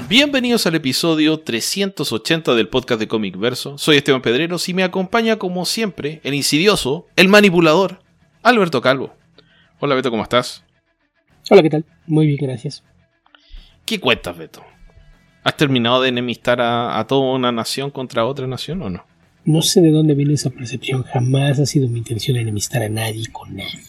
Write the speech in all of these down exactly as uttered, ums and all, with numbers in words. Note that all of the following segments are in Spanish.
Bienvenidos al episodio trescientos ochenta del podcast de Comic Verso. Soy Esteban Pedreros y me acompaña como siempre el insidioso, el manipulador, Alberto Calvo. Hola Beto, ¿cómo estás? Hola, ¿qué tal? Muy bien, gracias. ¿Qué cuentas, Beto? ¿Has terminado de enemistar a, a toda una nación contra otra nación o no? No sé de dónde viene esa percepción. Jamás ha sido mi intención enemistar a nadie con nadie.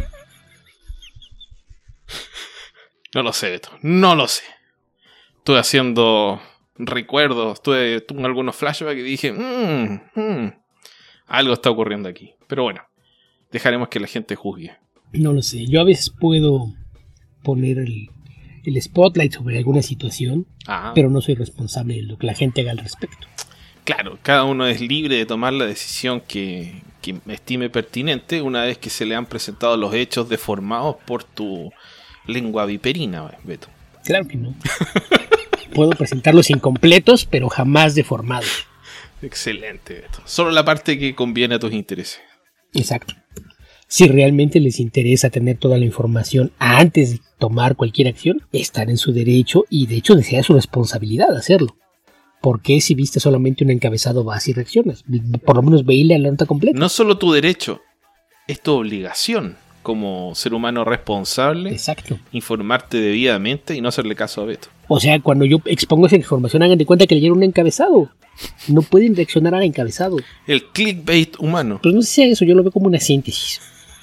No lo sé, Beto, no lo sé. Estuve haciendo recuerdos, tuve, tuve algunos flashbacks y dije, mmm, mmm, algo está ocurriendo aquí. Pero bueno, dejaremos que la gente juzgue. No lo sé, yo a veces puedo poner el, el spotlight sobre alguna situación, ah. pero no soy responsable de lo que la gente haga al respecto. Claro, cada uno es libre de tomar la decisión que, que estime pertinente una vez que se le han presentado los hechos deformados por tu lengua viperina, Beto. Claro que no. Puedo presentarlos incompletos, pero jamás deformados. Excelente, Beto. Solo la parte que conviene a tus intereses. Exacto. Si realmente les interesa tener toda la información antes de tomar cualquier acción, están en su derecho y de hecho sea su responsabilidad hacerlo. ¿Por qué si viste solamente un encabezado vas y reaccionas? Por lo menos veíle la nota completa. No solo tu derecho, es tu obligación como ser humano responsable. Exacto. Informarte debidamente y no hacerle caso a Beto. O sea, cuando yo expongo esa información, hagan de cuenta que leyeron un encabezado. No pueden reaccionar al encabezado. El clickbait humano. Pues no sé si sea eso, yo lo veo como una síntesis.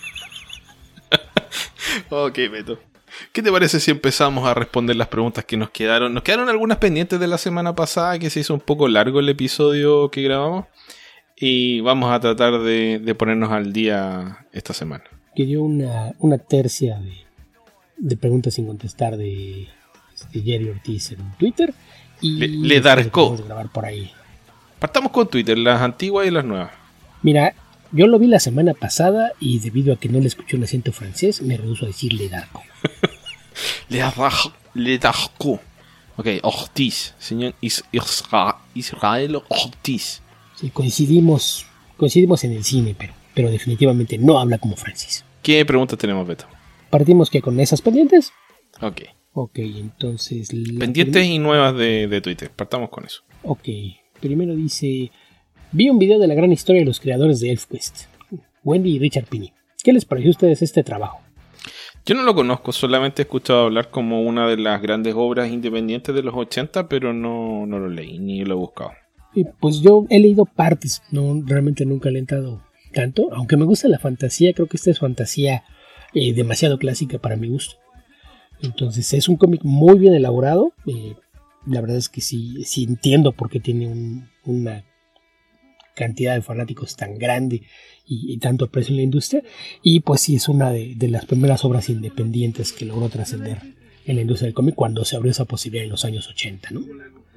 Ok, Beto. ¿Qué te parece si empezamos a responder las preguntas que nos quedaron? Nos quedaron algunas pendientes de la semana pasada, que se hizo un poco largo el episodio que grabamos. Y vamos a tratar de, de ponernos al día esta semana. Que dio una, una tercia de, de preguntas sin contestar de, de Jerry Ortiz en Twitter. Y le, le darcó. Grabar por ahí. Partamos con Twitter, las antiguas y las nuevas. Mira, yo lo vi la semana pasada y debido a que no le escuché un acento francés, me rehuso a decir le darcó. le darcó. Le darcó. Ok, Ortiz, señor Isra, Israel Ortiz. Sí, coincidimos, coincidimos en el cine, pero, pero definitivamente no habla como francés. ¿Qué preguntas tenemos, Beto? ¿Partimos que con esas pendientes? Ok. Ok, entonces... Pendientes prim- y nuevas de, de Twitter, partamos con eso. Ok, primero dice... Vi un video de la gran historia de los creadores de ElfQuest, Wendy y Richard Pini. ¿Qué les pareció a ustedes este trabajo? Yo no lo conozco, solamente he escuchado hablar como una de las grandes obras independientes de los ochenta, pero no, no lo leí ni lo he buscado. Y pues yo he leído partes, no realmente nunca le he entrado tanto, aunque me gusta la fantasía, creo que esta es fantasía eh, demasiado clásica para mi gusto. Entonces es un cómic muy bien elaborado, eh, la verdad es que sí, sí entiendo por qué tiene un, una cantidad de fanáticos tan grande y, y tanto aprecio en la industria, y pues sí es una de, de las primeras obras independientes que logró trascender en la industria del cómic cuando se abrió esa posibilidad en los años ochenta, ¿no?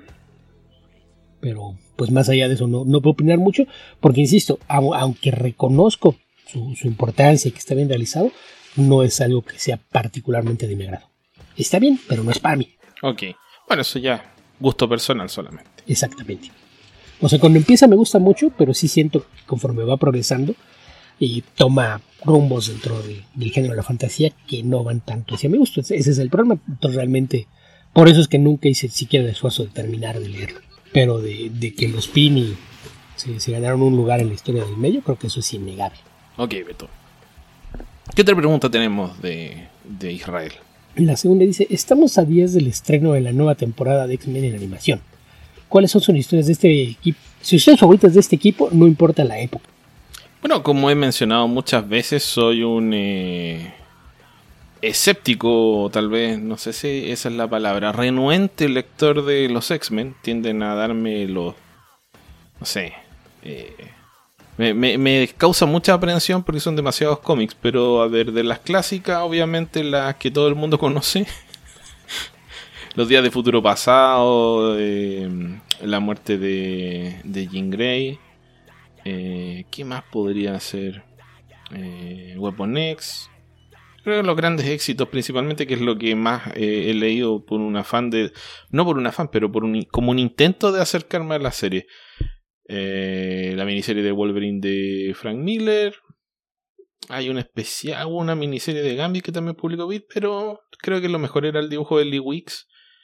Pero pues más allá de eso no, no puedo opinar mucho porque insisto, aunque reconozco su, su importancia y que está bien realizado, no es algo que sea particularmente de mi agrado. Está bien, pero no es para mí. Ok, bueno, eso ya gusto personal solamente. Exactamente. O sea, cuando empieza me gusta mucho, pero sí siento que conforme va progresando y toma rumbos dentro de, del género de la fantasía que no van tanto hacia mi gusto. Ese es el problema. Entonces realmente, por eso es que nunca hice siquiera el esfuerzo de terminar de leerlo. Pero de, de que los Pini se, se ganaron un lugar en la historia del medio, creo que eso es innegable. Ok, Beto. ¿Qué otra pregunta tenemos de, de Israel? La segunda dice, estamos a días del estreno de la nueva temporada de X-Men en animación. ¿Cuáles son sus historias de este equipo? Si ustedes favoritas de este equipo, no importa la época. Bueno, como he mencionado muchas veces, soy un eh, escéptico, tal vez, no sé si esa es la palabra, renuente lector de los X-Men. Tienden a darme los, no sé, eh, me, me, me causa mucha aprehensión porque son demasiados cómics, pero a ver, de las clásicas, obviamente las que todo el mundo conoce. Los días de futuro pasado, eh, la muerte de, de Jean Grey, eh, ¿qué más podría ser? Eh, Weapon X. Creo que los grandes éxitos principalmente, que es lo que más eh, he leído por un afán de... No por un afán, pero por un, como un intento de acercarme a la serie. Eh, la miniserie de Wolverine de Frank Miller. Hay una especial, una miniserie de Gambit que también publicó Beat, pero creo que lo mejor era el dibujo de Lee Weeks.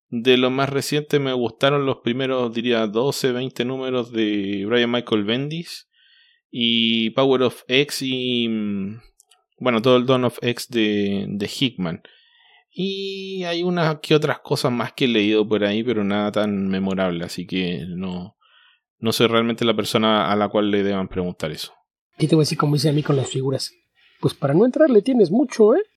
De lo más reciente me gustaron los primeros, diría, doce, veinte números de Brian Michael Bendis y Power of X y, bueno, todo el Dawn of X de, de Hickman. Y hay unas que otras cosas más que he leído por ahí, pero nada tan memorable, así que no, no soy realmente la persona a la cual le deban preguntar eso. ¿Qué te voy a decir como dice a mí con las figuras? Pues para no entrar le tienes mucho, ¿eh?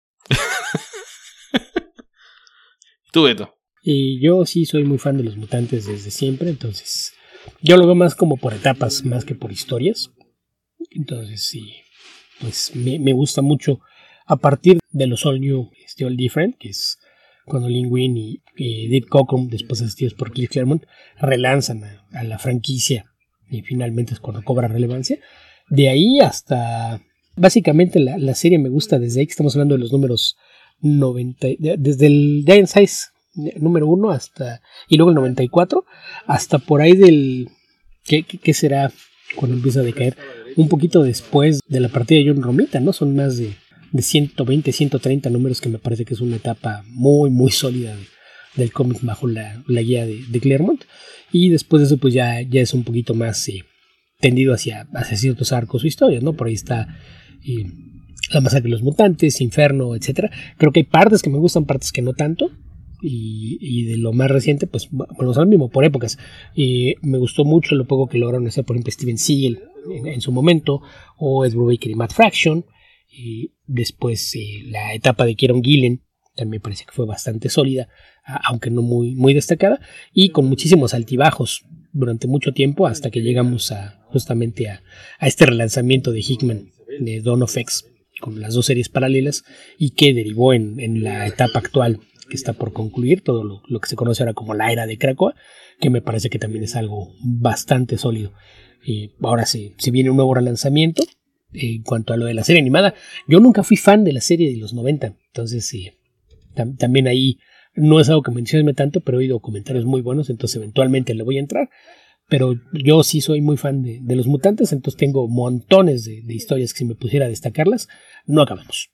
Tú, Beto. Y yo sí soy muy fan de los mutantes desde siempre, entonces yo lo veo más como por etapas, más que por historias. Entonces sí, pues me, me gusta mucho a partir de los All New, este All Different, que es cuando Lee Wein y, y Dave Cockrum, después asistidos por Cliff Claremont, relanzan a, a la franquicia y finalmente es cuando cobra relevancia. De ahí hasta, básicamente la, la serie me gusta desde ahí que estamos hablando de los números noventa, de, desde el Giant Size número uno hasta, y luego el noventa y cuatro, hasta por ahí del, ¿qué, qué, qué será cuando empieza a decaer? Un poquito después de la partida de John Romita, ¿no? Son más de, de ciento veinte, ciento treinta números, que me parece que es una etapa muy, muy sólida de, del cómic bajo la, la guía de, de Claremont. Y después de eso, pues ya, ya es un poquito más eh, tendido hacia, hacia ciertos arcos o historias, ¿no? Por ahí está eh, La Masacre de los Mutantes, Inferno, etcétera. Creo que hay partes que me gustan, partes que no tanto. Y, y de lo más reciente, pues bueno, son lo mismo por épocas. Y me gustó mucho lo poco que lograron hacer, por ejemplo, Steven Seagal en, en su momento, o Ed Brubaker y Matt Fraction. Y después eh, la etapa de Kieron Gillen también me parece que fue bastante sólida, aunque no muy, muy destacada, y con muchísimos altibajos durante mucho tiempo, hasta que llegamos a justamente a, a este relanzamiento de Hickman de Dawn of X, con las dos series paralelas, y que derivó en, en la etapa actual que está por concluir, todo lo, lo que se conoce ahora como la era de Krakoa, que me parece que también es algo bastante sólido. Y ahora sí, si viene un nuevo relanzamiento, eh, en cuanto a lo de la serie animada, yo nunca fui fan de la serie de los noventa, entonces sí, tam- también ahí no es algo que me entusiasme tanto, pero he oído comentarios muy buenos, entonces eventualmente le voy a entrar. Pero yo sí soy muy fan de, de los mutantes, entonces tengo montones de, de historias que si me pusiera a destacarlas, no acabamos.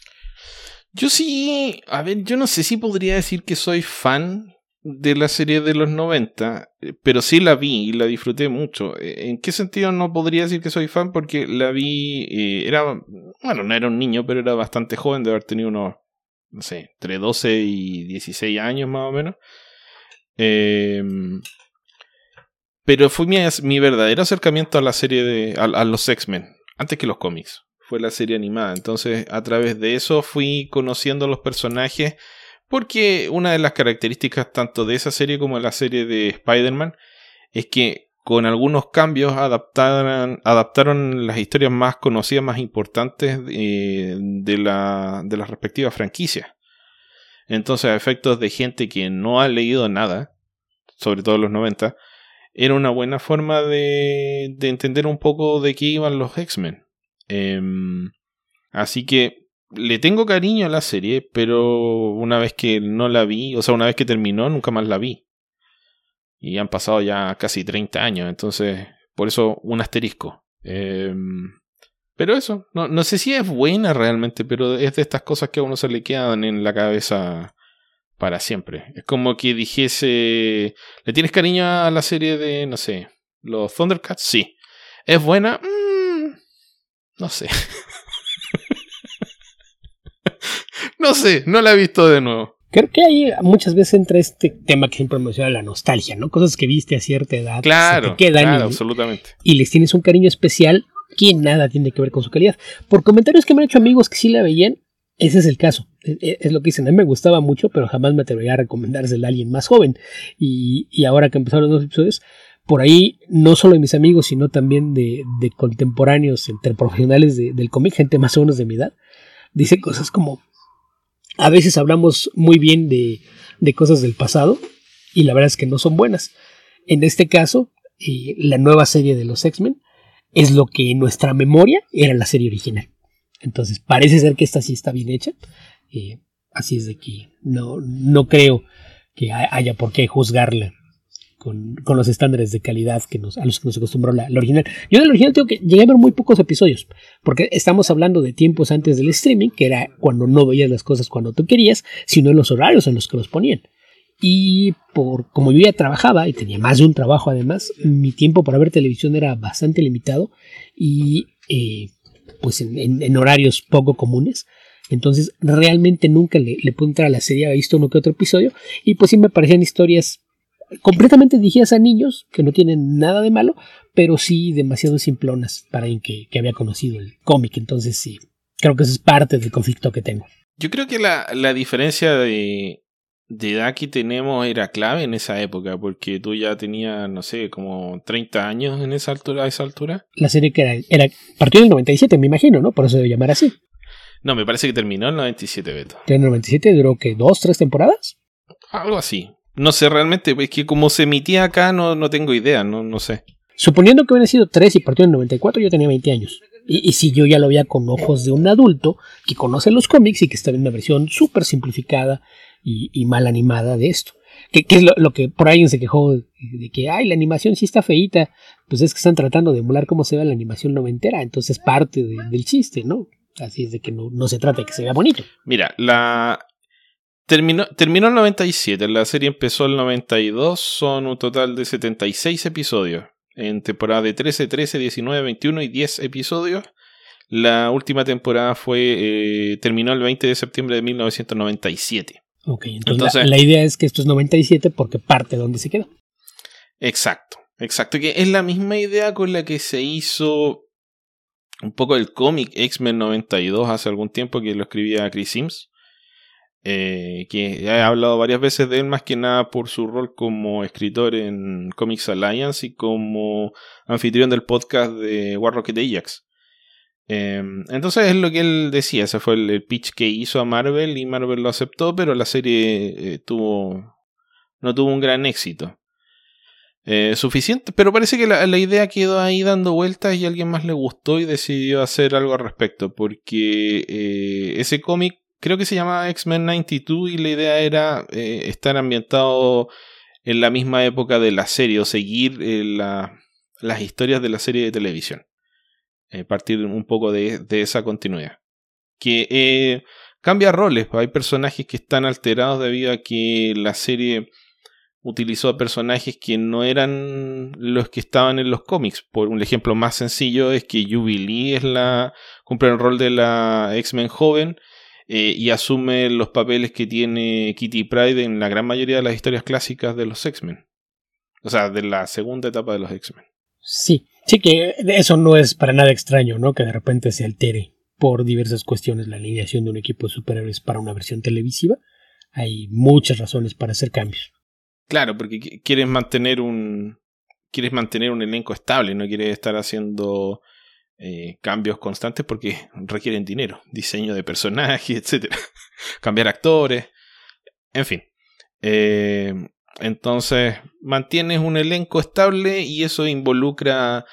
Yo sí, a ver, yo no sé si podría decir que soy fan de la serie de los noventa, pero sí la vi y la disfruté mucho. ¿En qué sentido no podría decir que soy fan? Porque la vi, eh, era, bueno, no era un niño, pero era bastante joven, de haber tenido unos, no sé, entre doce y dieciséis años más o menos. Eh, pero fue mi, mi verdadero acercamiento a la serie de, a, a los X-Men, antes que los cómics. Fue la serie animada, entonces a través de eso fui conociendo los personajes, porque una de las características tanto de esa serie como de la serie de Spider-Man es que con algunos cambios adaptaron, adaptaron las historias más conocidas, más importantes eh, de, la, de las respectivas franquicias. Entonces, a efectos de gente que no ha leído nada, sobre todo en los noventa, era una buena forma de, de entender un poco de qué iban los X-Men. Eh, así que le tengo cariño a la serie, pero una vez que no la vi, o sea, una vez que terminó, nunca más la vi. Y han pasado ya casi treinta años, entonces, por eso un asterisco. Eh, pero eso, no, no sé si es buena realmente, pero es de estas cosas que a uno se le quedan en la cabeza para siempre. Es como que dijese, ¿le tienes cariño a la serie de, no sé, los Thundercats? Sí. ¿Es buena? Mm, no sé. No sé, no la he visto de nuevo. Creo que ahí muchas veces entra este tema que siempre menciona, la nostalgia, ¿no? Cosas que viste a cierta edad, claro, se te quedan claro, y, absolutamente. Y les tienes un cariño especial que nada tiene que ver con su calidad. Por comentarios que me han hecho amigos que sí la veían, ese es el caso. Es, es lo que dicen, a mí me gustaba mucho, pero jamás me atrevería a recomendársela a alguien más joven. Y, y ahora que empezaron los dos episodios, por ahí, no solo de mis amigos, sino también de, de contemporáneos, entre profesionales de, del cómic, gente más o menos de mi edad, dice cosas como, a veces hablamos muy bien de, de cosas del pasado, y la verdad es que no son buenas. En este caso, eh, la nueva serie de los X-Men es lo que en nuestra memoria era la serie original. Entonces parece ser que esta sí está bien hecha. Eh, así es de que no, no creo que haya por qué juzgarla con, con los estándares de calidad que nos, a los que nos acostumbró la, la original. Yo del original tengo que llegué a ver muy pocos episodios, porque estamos hablando de tiempos antes del streaming, que era cuando no veías las cosas cuando tú querías, sino en los horarios en los que los ponían. Y por como yo ya trabajaba y tenía más de un trabajo además, mi tiempo para ver televisión era bastante limitado y eh, pues en, en, en horarios poco comunes. Entonces realmente nunca le, le pude entrar a la serie, había visto uno que otro episodio y pues sí me parecían historias completamente dirigidas a niños que no tienen nada de malo, pero sí demasiado simplonas para alguien que, que había conocido el cómic. Entonces sí, creo que eso es parte del conflicto que tengo. Yo creo que la, la diferencia de, de edad que tenemos era clave en esa época, porque tú ya tenías, no sé, como treinta años en esa altura, a esa altura. La serie que era, era partió en el noventa y siete, me imagino, ¿no? Por eso debe llamar así. No, me parece que terminó en el noventa y siete, Beto. ¿En el noventa y siete duró que dos, tres temporadas? Algo así. No sé realmente, es que como se emitía acá no, no tengo idea, no, no sé. Suponiendo que hubieran sido tres y partió en el noventa y cuatro, yo tenía veinte años. Y, y si yo ya lo veía con ojos de un adulto que conoce los cómics y que está en una versión súper simplificada y, y mal animada de esto. Que, que es lo, lo que por ahí se quejó de, de que, ay, la animación sí está feíta. Pues es que están tratando de emular cómo se ve la animación noventera. Entonces parte de, del chiste, ¿no? Así es de que no, no se trata de que se vea bonito. Mira, la terminó, terminó el noventa y siete, la serie empezó el noventa y dos, son un total de setenta y seis episodios. En temporada de trece, trece, diecinueve, veintiuno y diez episodios. La última temporada fue eh, terminó el veinte de septiembre de mil novecientos noventa y siete. Ok, entonces, entonces la, la idea es que esto es noventa y siete porque parte de donde se quedó. Exacto, exacto. Que es la misma idea con la que se hizo un poco el cómic X-Men noventa y dos hace algún tiempo, que lo escribía Chris Sims, eh, que he hablado varias veces de él, más que nada por su rol como escritor en Comics Alliance y como anfitrión del podcast de War Rocket Ajax. Eh, entonces es lo que él decía, ese fue el, el pitch que hizo a Marvel y Marvel lo aceptó, pero la serie eh, tuvo no tuvo un gran éxito. Eh, suficiente, pero parece que la, la idea quedó ahí dando vueltas y a alguien más le gustó y decidió hacer algo al respecto, porque eh, ese cómic creo que se llamaba X-Men noventa y dos y la idea era eh, estar ambientado en la misma época de la serie o seguir eh, la, las historias de la serie de televisión, eh, partir un poco de, de esa continuidad, que eh, cambia roles. Hay personajes que están alterados debido a que la serie utilizó a personajes que no eran los que estaban en los cómics. Por un ejemplo más sencillo es que Jubilee es la cumple el rol de la X-Men joven eh, y asume los papeles que tiene Kitty Pryde en la gran mayoría de las historias clásicas de los X-Men. O sea, de la segunda etapa de los X-Men. Sí, sí que eso no es para nada extraño, ¿no? Que de repente se altere por diversas cuestiones la alineación de un equipo de superhéroes para una versión televisiva. Hay muchas razones para hacer cambios. Claro, porque quieres mantener un quieres mantener un elenco estable, no quieres estar haciendo eh, cambios constantes porque requieren dinero, diseño de personajes, etcétera, cambiar actores, en fin. Eh, entonces mantienes un elenco estable y eso involucra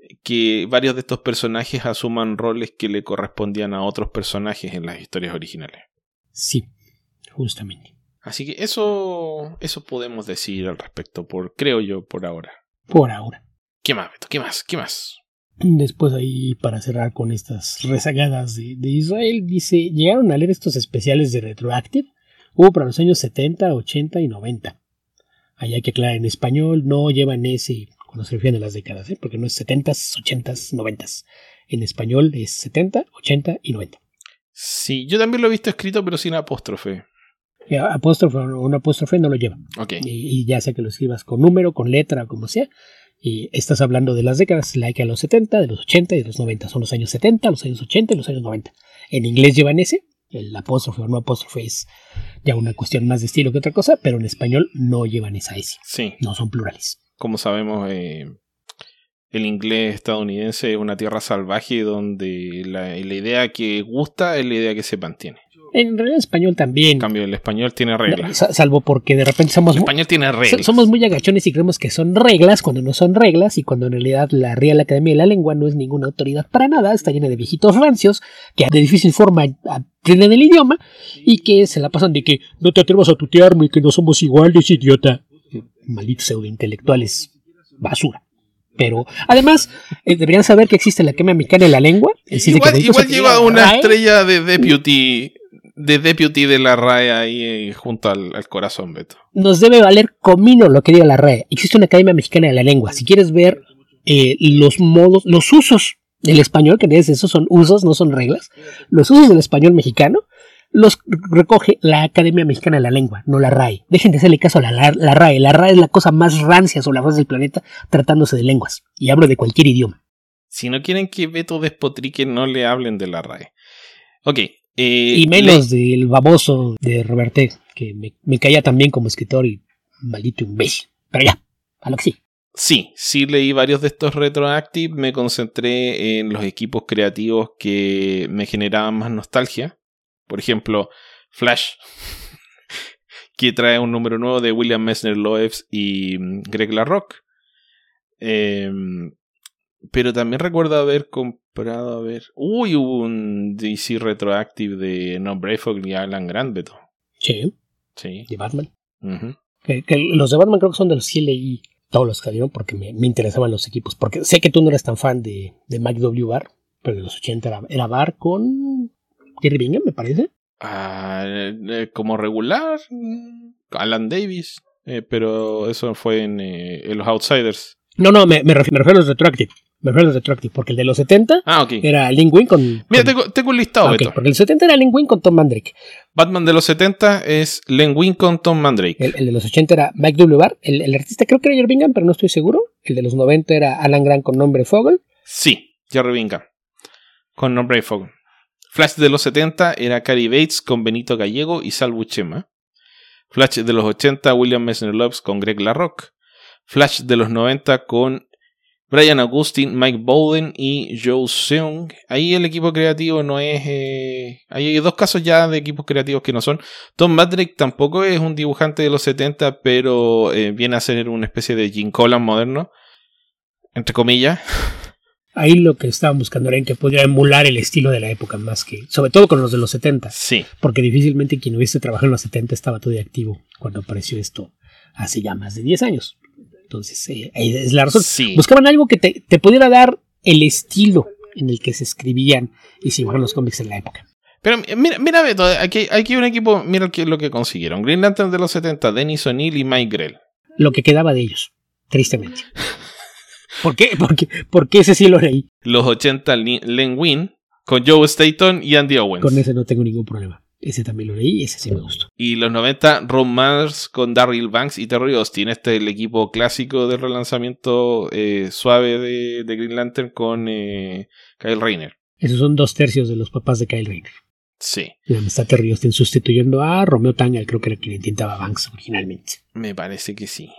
que varios de estos personajes asuman roles que le correspondían a otros personajes en las historias originales. Sí, justamente. Así que eso eso podemos decir al respecto, por creo yo, por ahora. Por ahora. ¿Qué más, Beto? ¿Qué más? ¿Qué más? Después ahí, para cerrar con estas rezagadas de, de Israel, dice, llegaron a leer estos especiales de Retroactive. Hubo para los años setenta, ochenta y noventa. Ahí hay que aclarar, en español no llevan ese cuando se refieren a las décadas, ¿eh? Porque no es setentas, ochentas, noventas. En español es setenta, ochenta y noventa. Sí, yo también lo he visto escrito, pero sin apóstrofe. Apóstrofe o una apóstrofe no lo lleva. Okay. Y, y ya sea que lo escribas con número, con letra, como sea. Y estás hablando de las décadas, la que a los setenta, de los ochenta y de los noventa. Son los años setenta, los años ochenta y los años noventa. En inglés llevan ese. El apóstrofe o no apóstrofe es ya una cuestión más de estilo que otra cosa, pero en español no llevan esa S. Sí. No son plurales. Como sabemos, eh, el inglés estadounidense es una tierra salvaje donde la, la idea que gusta es la idea que se mantiene. En realidad el español también. En cambio, el español tiene reglas. No, salvo porque de repente somos... El español tiene reglas. Somos muy agachones y creemos que son reglas cuando no son reglas y cuando en realidad la Real Academia de la Lengua no es ninguna autoridad para nada, está llena de viejitos rancios que de difícil forma aprenden el idioma y que se la pasan de que no te atrevas a tutearme, que no somos iguales, idiota. Malditos pseudointelectuales. Basura. Pero además eh, deberían saber que existe la Academia Mexicana de la Lengua. Igual, igual lleva una estrella de deputy de deputy de la R A E ahí eh, junto al, al corazón, Beto. Nos debe valer comino lo que diga la R A E. Existe una Academia Mexicana de la Lengua. Si quieres ver eh, los modos, los usos del español, que es eso, son usos, no son reglas, los usos del español mexicano, los recoge la Academia Mexicana de la Lengua, no la R A E. Dejen de hacerle caso a la, la, la R A E. La R A E es la cosa más rancia sobre la faz del planeta tratándose de lenguas. Y hablo de cualquier idioma. Si no quieren que Beto despotrique, no le hablen de la R A E. Ok. Eh, y menos le... del baboso de Roberté, que me, me caía también como escritor y maldito imbécil. Pero ya, a lo que sí. Sí, sí leí varios de estos retroactive. Me concentré en los equipos creativos que me generaban más nostalgia. Por ejemplo, Flash, que trae un número nuevo de William Messner Loebs y Greg LaRocque. Eh, pero también recuerdo haber comprado, a ver... Uy, hubo un D C retroactive de No Brayfogle y Alan Grant, Beto. Sí. Sí. De Batman. Uh-huh. Que, que los de Batman creo que son de los sí leí todos los que salieron porque me, me interesaban los equipos. Porque sé que tú no eras tan fan de, de Mike W. Barr, pero de los ochenta era, era Barr con Jerry Bingham, me parece. Ah, eh, como regular, Alan Davis, eh, pero eso fue en, eh, en los Outsiders. No, no, me, me, refiero, me refiero a los retroactive. Me refiero a los retroactive, porque el de los setenta ah, okay. era Lin Wayne con... Mira, con... tengo, tengo un listado, okay, Beto. Porque el setenta era Lin Wayne con Tom Mandrake. Batman de los setenta es Len Wein con Tom Mandrake. El, el de los ochenta era Mike W. Barr. El, el artista creo que era Jerry Bingham, pero no estoy seguro. El de los noventa era Alan Grant con nombre Fogel. Sí, Jerry Bingham con nombre Fogel. Flash de los setenta era Cary Bates con Benito Gallego y Sal Buscema. Flash de los ochenta, William Messner Loebs con Greg LaRocque. Flash de los noventa con Brian Augustine, Mike Bowden y Joe Seung. Ahí el equipo creativo no es... Eh... Hay dos casos ya de equipos creativos que no son. Tom Mandrake tampoco es un dibujante de los setenta, pero eh, viene a ser una especie de Jim Collan moderno, entre comillas. Ahí lo que estaban buscando era en que podría emular el estilo de la época más que... Sobre todo con los de los setenta. Sí. Porque difícilmente quien hubiese trabajado en los setenta estaba todavía activo cuando apareció esto hace ya más de diez años. Entonces, eh, es la razón. Sí. Buscaban algo que te, te pudiera dar el estilo en el que se escribían y se dibujaban los cómics en la época. Pero mira, mira Beto, aquí, aquí hay un equipo, mira lo que consiguieron. Green Lantern de los setenta, Dennis O'Neil y Mike Grell. Lo que quedaba de ellos, tristemente. ¿Por qué? Porque, porque ese sí lo leí. Los ochenta, Len Wein con Joe Staton y Andy Owens. Con ese no tengo ningún problema. Ese también lo leí y ese sí me gustó. Y los noventa, Ron Mars con Darryl Banks y Terry Austin. Este es el equipo clásico del relanzamiento eh, suave de, de Green Lantern con eh, Kyle Rayner. Esos son dos tercios de los papás de Kyle Rayner. Sí. Y donde está Terry Austin sustituyendo a Romeo Tangal, creo que era quien intentaba Banks originalmente. Me parece que sí.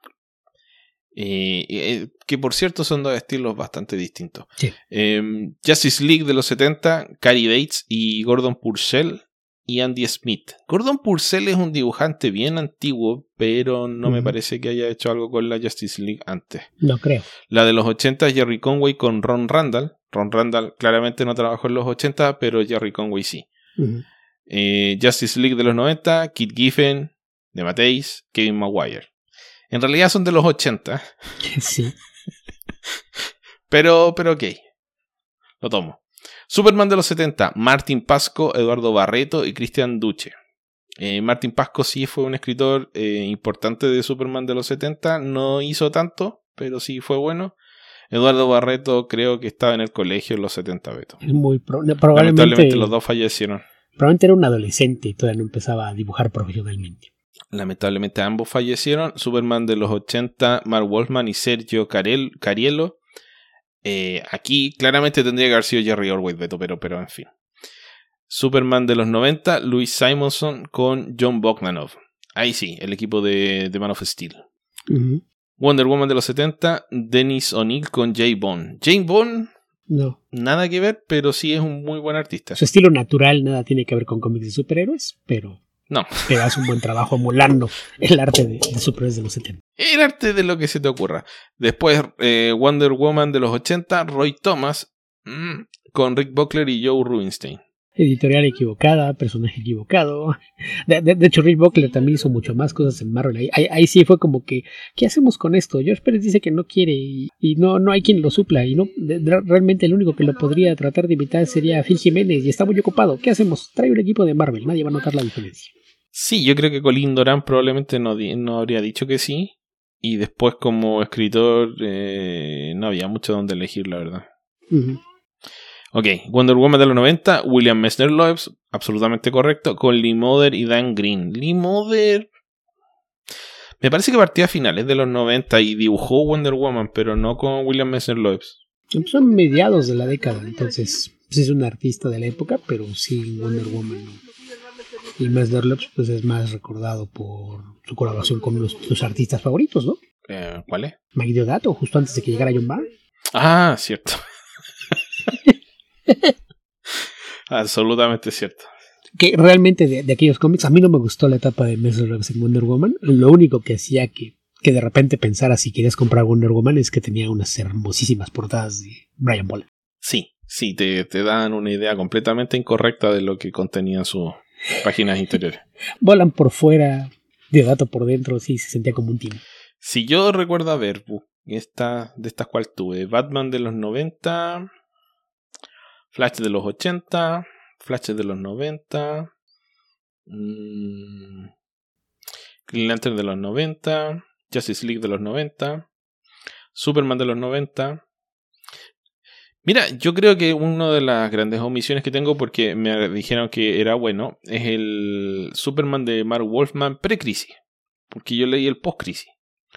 Eh, eh, que por cierto son dos estilos bastante distintos. Sí. Eh, Justice League de los setenta, Cary Bates y Gordon Purcell y Andy Smith. Gordon Purcell es un dibujante bien antiguo, pero no uh-huh. me parece que haya hecho algo con la Justice League antes. No creo. La de los ochenta es Jerry Conway con Ron Randall. Ron Randall claramente no trabajó en los ochenta, pero Jerry Conway sí. Uh-huh. Eh, Justice League de los noventa, Kit Giffen, de Matteis, Kevin Maguire. En realidad son de los ochenta. Sí. pero, pero ok. Lo tomo. Superman de los setenta, Martin Pasco, Eduardo Barreto y Cristian Duce. Eh, Martin Pasco sí fue un escritor eh, importante de Superman de los setenta. No hizo tanto, pero sí fue bueno. Eduardo Barreto creo que estaba en el colegio en los setenta, Beto. Es muy pro- probablemente, Lamentablemente los dos fallecieron. Probablemente era un adolescente y todavía no empezaba a dibujar profesionalmente. Lamentablemente ambos fallecieron. Superman de los ochenta, Mark Wolfman y Sergio Carel, Cariello. Eh, aquí claramente tendría que haber sido Jerry Orwell, Beto, pero, pero en fin. Superman de los noventa, Louis Simonson con John Bogdanov. Ahí sí, el equipo de, de Man of Steel. Uh-huh. Wonder Woman de los setenta, Dennis O'Neil con Jay Bond. Jay Bond, no. Nada que ver, pero sí es un muy buen artista. Su estilo natural nada tiene que ver con cómics de superhéroes, pero... No. Te das un buen trabajo emulando el arte de, de superhéroes de los setenta. El arte de lo que se te ocurra. Después, eh, Wonder Woman de los ochenta, Roy Thomas, mmm, con Rick Buckler y Joe Rubinstein. editorial equivocada, personaje equivocado. De, de, de hecho, Rick Buckler también hizo mucho más cosas en Marvel. Ahí, ahí, ahí sí fue como que, ¿qué hacemos con esto? George Pérez dice que no quiere y, y no, no hay quien lo supla. Y no, de, de, realmente el único que lo podría tratar de imitar sería Phil Jiménez y está muy ocupado. ¿Qué hacemos? Trae un equipo de Marvel, nadie va a notar la diferencia. Sí, yo creo que Colin Doran probablemente no, no habría dicho que sí. Y después como escritor eh, no había mucho donde elegir, la verdad. Uh-huh. Ok, Wonder Woman de los noventa, William Messner Loebs, absolutamente correcto, con Lee Moder y Dan Green. Lee Moder me parece que partió a finales de los noventa y dibujó Wonder Woman, pero no con William Messner Loebs. Son mediados de la década, entonces pues es un artista de la época, pero sí Wonder Woman no. Y Messner Loebs pues es más recordado por su colaboración con los, sus artistas favoritos, ¿no? Eh, ¿Cuál es? Mike Deodato, justo antes de que llegara John Byrne. Ah, cierto. Absolutamente cierto. Que realmente de, de aquellos cómics a mí no me gustó la etapa de Messner Loebs en Wonder Woman. Lo único que hacía que, que de repente pensara si querías comprar Wonder Woman es que tenía unas hermosísimas portadas de Brian Boland. Sí, sí, te, te dan una idea completamente incorrecta de lo que contenían sus páginas interiores. Boland por fuera, Deodato por dentro, sí, se sentía como un team. Si yo recuerdo a ver, esta, de estas cual tuve, Batman de los noventa, Flash de los ochenta, Flash de los noventa, mmm, Green Lantern de los noventa, Justice League de los noventa, Superman de los noventa. Mira, yo creo que una de las grandes omisiones que tengo, porque me dijeron que era bueno, es el Superman de Mark Wolfman pre-crisis, porque yo leí el post-crisis.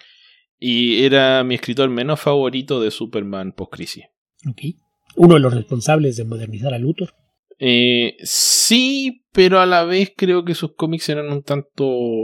Y era mi escritor menos favorito de Superman post-crisis. Ok. Uno de los responsables de modernizar a Luthor. Eh, sí, pero a la vez creo que sus cómics eran un tanto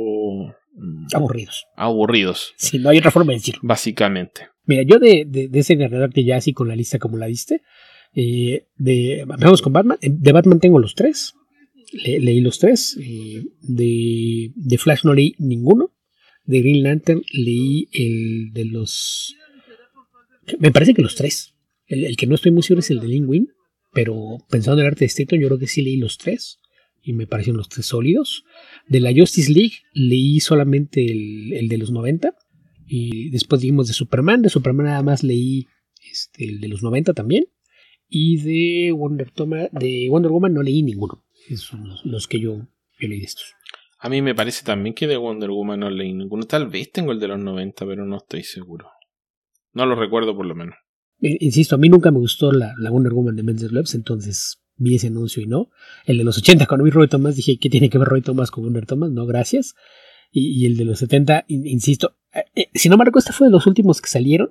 aburridos. Aburridos. Sí, no hay otra forma de decirlo. Básicamente. Mira, yo de, de, de ese narrador que ya así con la lista como la diste, eh, de, vamos con Batman. De Batman tengo los tres. Le, leí los tres. Eh, de, de Flash no leí ninguno. De Green Lantern leí el de los... Me parece que los tres. El, el que no estoy muy seguro es el de Ling Win, pero pensando en el arte de Staton yo creo que sí leí los tres y me parecieron los tres sólidos. De la Justice League leí solamente el, el de los noventa y después dijimos de Superman. De Superman nada más leí este, el de los noventa también, y de Wonder, Toma, de Wonder Woman no leí ninguno. Esos son los, los que yo, yo leí de estos. A mí me parece también que de Wonder Woman no leí ninguno. Tal vez tengo el de los noventa, pero no estoy seguro. No lo recuerdo por lo menos. Insisto, a mí nunca me gustó la, la Wonder Woman de Messner Loebs, entonces vi ese anuncio y no. El de los ochenta, cuando vi Roy Thomas, dije, ¿qué tiene que ver Roy Thomas con Wonder Thomas? No, gracias. Y, y el de los setenta, in, insisto, eh, si no me recuerdo, este fue de los últimos que salieron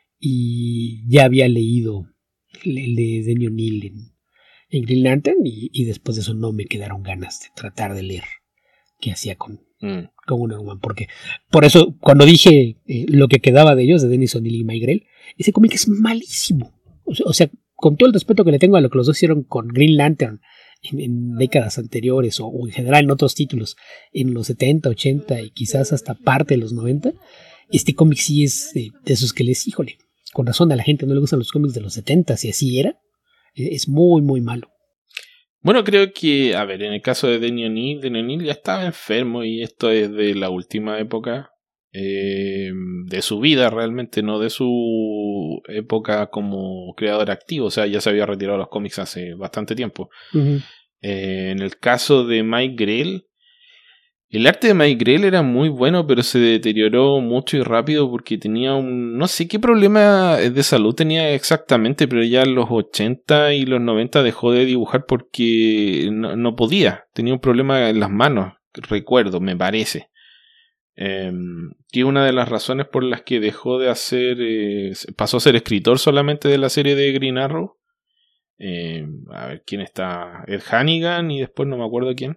y ya había leído el, el de Denny O'Neil en, en Green Lantern y, y después de eso no me quedaron ganas de tratar de leer qué hacía con, mm. con Wonder Woman, porque por eso cuando dije eh, lo que quedaba de ellos, de Dennis O'Neil y Mike Grell, ese cómic es malísimo. O sea, o sea, con todo el respeto que le tengo a lo que los dos hicieron con Green Lantern en, en décadas anteriores o, o en general en otros títulos en los setenta, ochenta y quizás hasta parte de los noventa, este cómic sí es eh, de esos que les, híjole, con razón a la gente no le gustan los cómics de los setenta, si así era, es muy muy malo. Bueno, creo que, a ver, en el caso de Denny O'Neil, Denny O'Neil ya estaba enfermo y esto es de la última época eh, de su vida realmente, no de su época como creador activo, o sea, ya se había retirado de los cómics hace bastante tiempo. Uh-huh. Eh, en el caso de Mike Grell, el arte de Mike Grell era muy bueno, pero se deterioró mucho y rápido porque tenía un... no sé qué problema de salud tenía exactamente, pero ya en los ochenta y los noventa dejó de dibujar porque no, no podía. Tenía un problema en las manos, recuerdo, me parece. Eh, que es una de las razones por las que dejó de hacer... Eh, pasó a ser escritor solamente de la serie de Green Arrow. Eh, a ver, ¿quién está? Ed Hannigan y después no me acuerdo quién.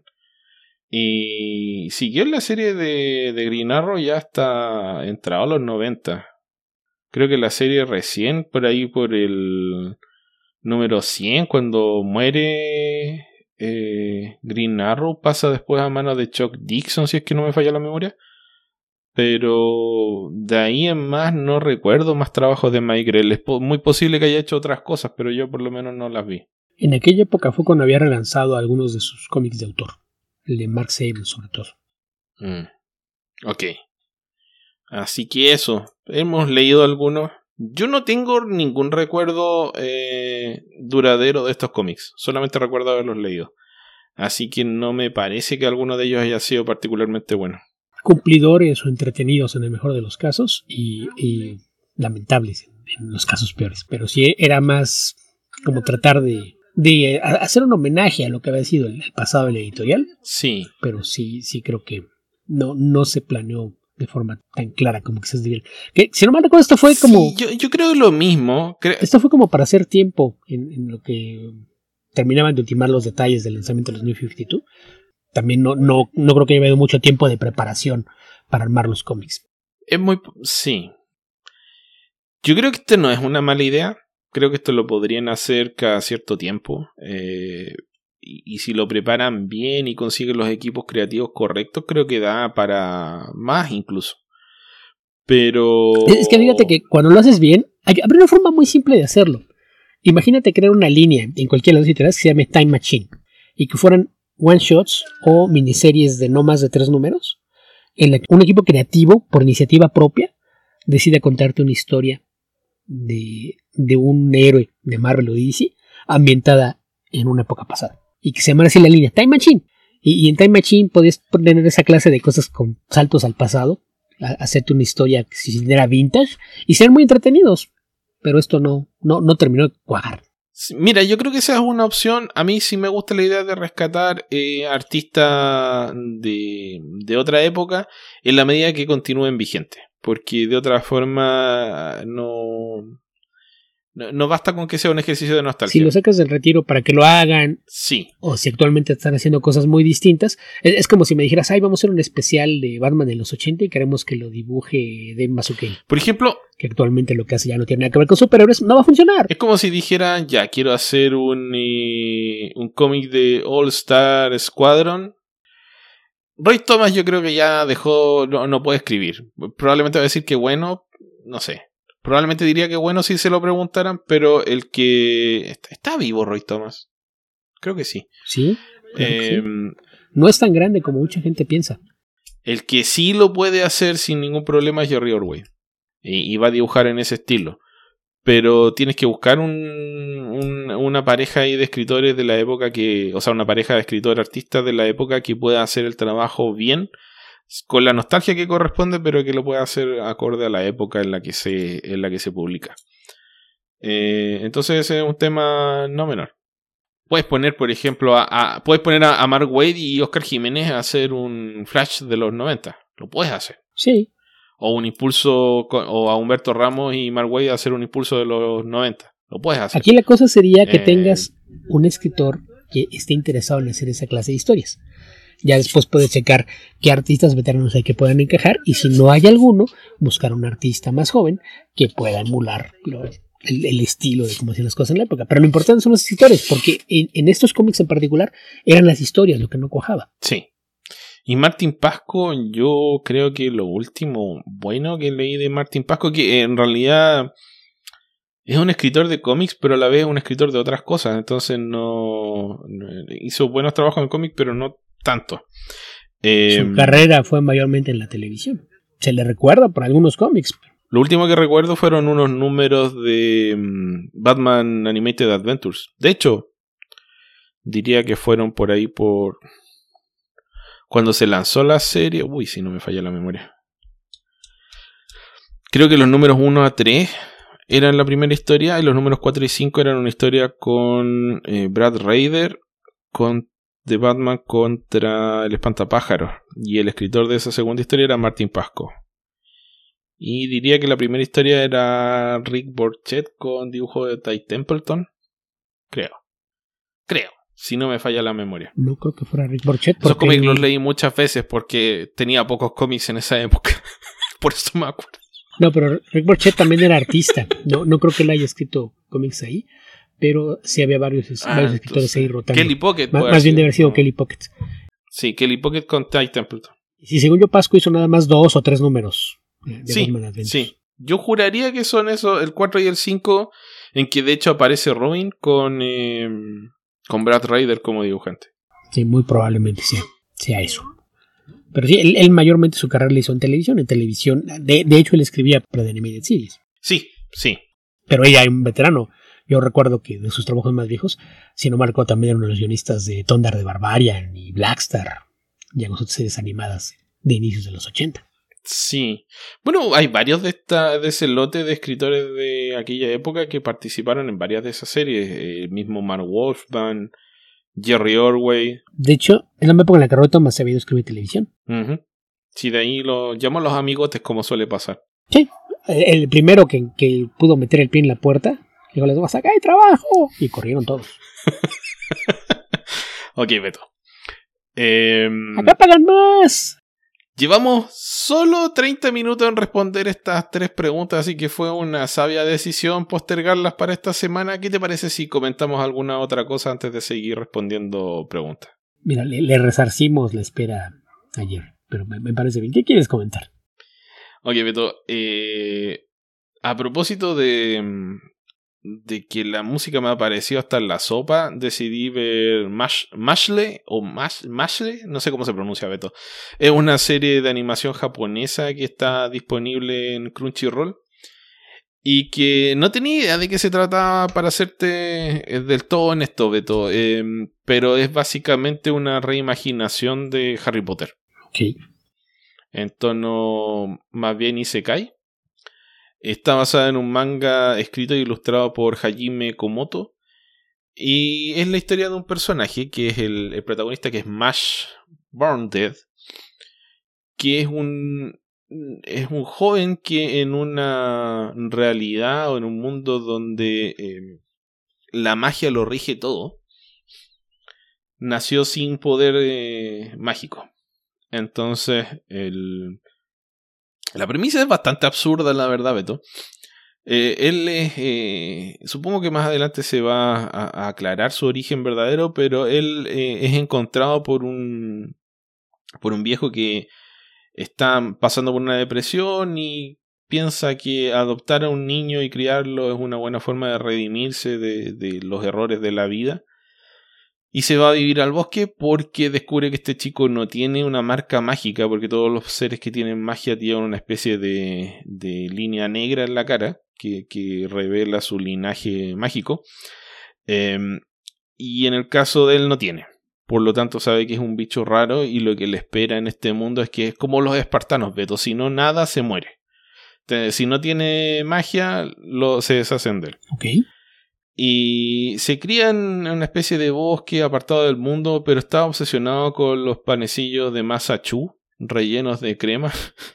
Y siguió en la serie de, de Green Arrow ya hasta entrado a los noventa. Creo que la serie recién, por ahí por el número cien, cuando muere eh, Green Arrow, pasa después a manos de Chuck Dixon, si es que no me falla la memoria. Pero de ahí en más no recuerdo más trabajos de Mike Grell. Es po- muy posible que haya hecho otras cosas, pero yo por lo menos no las vi. En aquella época fue cuando había relanzado algunos de sus cómics de autor. El de Mark Sable, sobre todo. Mm. Ok. Así que eso. Hemos leído algunos. Yo no tengo ningún recuerdo eh, duradero de estos cómics. Solamente recuerdo haberlos leído. Así que no me parece que alguno de ellos haya sido particularmente bueno. Cumplidores o entretenidos en el mejor de los casos. Y, y lamentables en, en los casos peores. Pero sí era más como tratar de... de hacer un homenaje a lo que había sido el pasado de la editorial. Sí. Pero sí, sí creo que no, no se planeó de forma tan clara como quizás debieran. Que, si no mal recuerdo, esto fue como... Sí, yo, yo creo lo mismo. Cre- esto fue como para hacer tiempo en, en lo que terminaban de ultimar los detalles del lanzamiento de los New cincuenta y dos. También no, no, no creo que haya habido mucho tiempo de preparación para armar los cómics. Es muy... Sí. Yo creo que esto no es una mala idea. Creo que esto lo podrían hacer cada cierto tiempo. Eh, y, y si lo preparan bien y consiguen los equipos creativos correctos, creo que da para más incluso. Pero... Es que fíjate que cuando lo haces bien, hay, hay una forma muy simple de hacerlo. Imagínate crear una línea en cualquiera de las editoriales que se llame Time Machine. Y que fueran one-shots o miniseries de no más de tres números. En la que un equipo creativo, por iniciativa propia, decide contarte una historia de, de un héroe de Marvel o D C ambientada en una época pasada. Y que se llama así la línea Time Machine. Y, y en Time Machine podías tener esa clase de cosas con saltos al pasado, a, hacerte una historia que si era vintage y ser muy entretenidos. Pero esto no, no, no terminó de cuajar. Mira, yo creo que esa es una opción. A mí sí me gusta la idea de rescatar eh, artistas de, de otra época en la medida que continúen vigentes. Porque de otra forma no, no, no basta con que sea un ejercicio de nostalgia. Si lo sacas del retiro para que lo hagan, sí. O si actualmente están haciendo cosas muy distintas, es, es como si me dijeras, ay, vamos a hacer un especial de Batman en los ochenta y queremos que lo dibuje Dave Mazzucchelli. Por ejemplo, que actualmente lo que hace ya no tiene nada que ver con superhéroes, no va a funcionar. Es como si dijeran, ya, quiero hacer un, eh, un cómic de All Star Squadron. Roy Thomas yo creo que ya dejó, no, no puede escribir. Probablemente va a decir que bueno, no sé. Probablemente diría que bueno si se lo preguntaran, pero el que... ¿Está, está vivo Roy Thomas? Creo que sí. Sí, claro eh, que sí. No es tan grande como mucha gente piensa. El que sí lo puede hacer sin ningún problema es Jerry Ordway. Y, y va a dibujar en ese estilo. Pero tienes que buscar un, un, una pareja ahí de escritores de la época que... O sea, una pareja de escritores artistas de la época que pueda hacer el trabajo bien, con la nostalgia que corresponde, pero que lo pueda hacer acorde a la época en la que se, en la que se publica. Eh, entonces ese es un tema no menor. Puedes poner, por ejemplo, a, a, puedes poner a, a Mark Waid y Oscar Jiménez a hacer un Flash de los noventa. Lo puedes hacer. Sí. O un impulso, o a Humberto Ramos y Mark Waid a hacer un impulso de los noventa. Lo puedes hacer. Aquí la cosa sería que eh, tengas un escritor que esté interesado en hacer esa clase de historias. Ya después puedes checar qué artistas veteranos hay que puedan encajar. Y si no hay alguno, buscar un artista más joven que pueda emular lo, el, el estilo de cómo hacían las cosas en la época. Pero lo importante son los escritores, porque en, en estos cómics en particular eran las historias lo que no cuajaba. Sí. Y Martín Pasco, yo creo que lo último bueno que leí de Martín Pasco, que en realidad es un escritor de cómics, pero a la vez es un escritor de otras cosas. Entonces no, no hizo buenos trabajos en cómics, pero no tanto. Eh, Su carrera fue mayormente en la televisión. Se le recuerda por algunos cómics. Lo último que recuerdo fueron unos números de um, Batman Animated Adventures. De hecho, diría que fueron por ahí por... Cuando se lanzó la serie... Uy, si no me falla la memoria. Creo que los números uno a tres eran la primera historia y los números cuatro y cinco eran una historia con eh, Brad Raider con, de Batman contra el Espantapájaros. Y el escritor de esa segunda historia era Martín Pasco. Y diría que la primera historia era Rick Borchet con dibujo de Ty Templeton. Creo. Creo. Si no me falla la memoria. No creo que fuera Rick Borchet. Esos cómics los leí muchas veces porque tenía pocos cómics en esa época. Por eso me acuerdo. No, pero Rick Borchet también era artista. No, no creo que él haya escrito cómics ahí. Pero sí había varios, ah, varios escritores ahí rotando. Kelly Pocket. Más, más bien debe haber sido no. Kelly Pocket. Sí, Kelly Pocket con Ty Templeton. Sí, según yo, Pasco hizo nada más dos o tres números. De sí, Batman Adventures. sí. yo juraría que son esos, el cuatro y el cinco, en que de hecho aparece Robin con, eh, con Brad Ryder como dibujante. Sí, muy probablemente sea, sea eso. Pero sí, él, él mayormente su carrera la hizo en televisión. En televisión, de, de hecho, él escribía para The Animated Series. Sí, sí. Pero ella es un veterano. Yo recuerdo que de sus trabajos más viejos, si no marcó también uno de los guionistas de Thundar de Barbarian y Blackstar y algunas otras series animadas de inicios de los ochenta. Sí. Bueno, hay varios de esta de ese lote de escritores de aquella época que participaron en varias de esas series. El mismo Mark Wolfman, Jerry Ordway. De hecho, en la época en la que Roy Thomas se había ido a escribir televisión. Uh-huh. Sí, de ahí lo llaman los amigotes, como suele pasar. Sí. El primero que, que pudo meter el pie en la puerta, dijo, les vas a sacar de trabajo. Y corrieron todos. Ok, Beto. Eh, ¡Acá pagan más! Llevamos solo treinta minutos en responder estas tres preguntas, así que fue una sabia decisión postergarlas para esta semana. ¿Qué te parece si comentamos alguna otra cosa antes de seguir respondiendo preguntas? Mira, le, le resarcimos la espera ayer, pero me, me parece bien. ¿Qué quieres comentar? Ok, Beto, eh, a propósito de, de que la música me apareció hasta en la sopa, decidí ver Mash, Mashle, o Mash, Mashle, no sé cómo se pronuncia, Beto. Es una serie de animación japonesa que está disponible en Crunchyroll y que no tenía idea de qué se trataba, para serte del todo honesto, Beto, eh, pero es básicamente una reimaginación de Harry Potter. Ok. En tono más bien isekai. Está basada en un manga escrito e ilustrado por Hajime Komoto. Y es la historia de un personaje que es el, el protagonista, que es Mash Burndead, que es un, es un joven que en una realidad o en un mundo donde eh, la magia lo rige todo, nació sin poder eh, mágico. Entonces, el... la premisa es bastante absurda, la verdad, Beto. Eh, él es... Eh, supongo que más adelante se va a, a aclarar su origen verdadero, pero él eh, es encontrado por un... por un viejo que está pasando por una depresión y piensa que adoptar a un niño y criarlo es una buena forma de redimirse de, de los errores de la vida. Y se va a vivir al bosque porque descubre que este chico no tiene una marca mágica, porque todos los seres que tienen magia tienen una especie de, de línea negra en la cara que, que revela su linaje mágico. Eh, y en el caso de él no tiene. Por lo tanto sabe que es un bicho raro y lo que le espera en este mundo es que es como los espartanos, Beto. Si no nada, se muere. Entonces, si no tiene magia, lo, se deshacen de él. Ok. Y se cría en una especie de bosque apartado del mundo, pero está obsesionado con los panecillos de masa chu, rellenos de crema.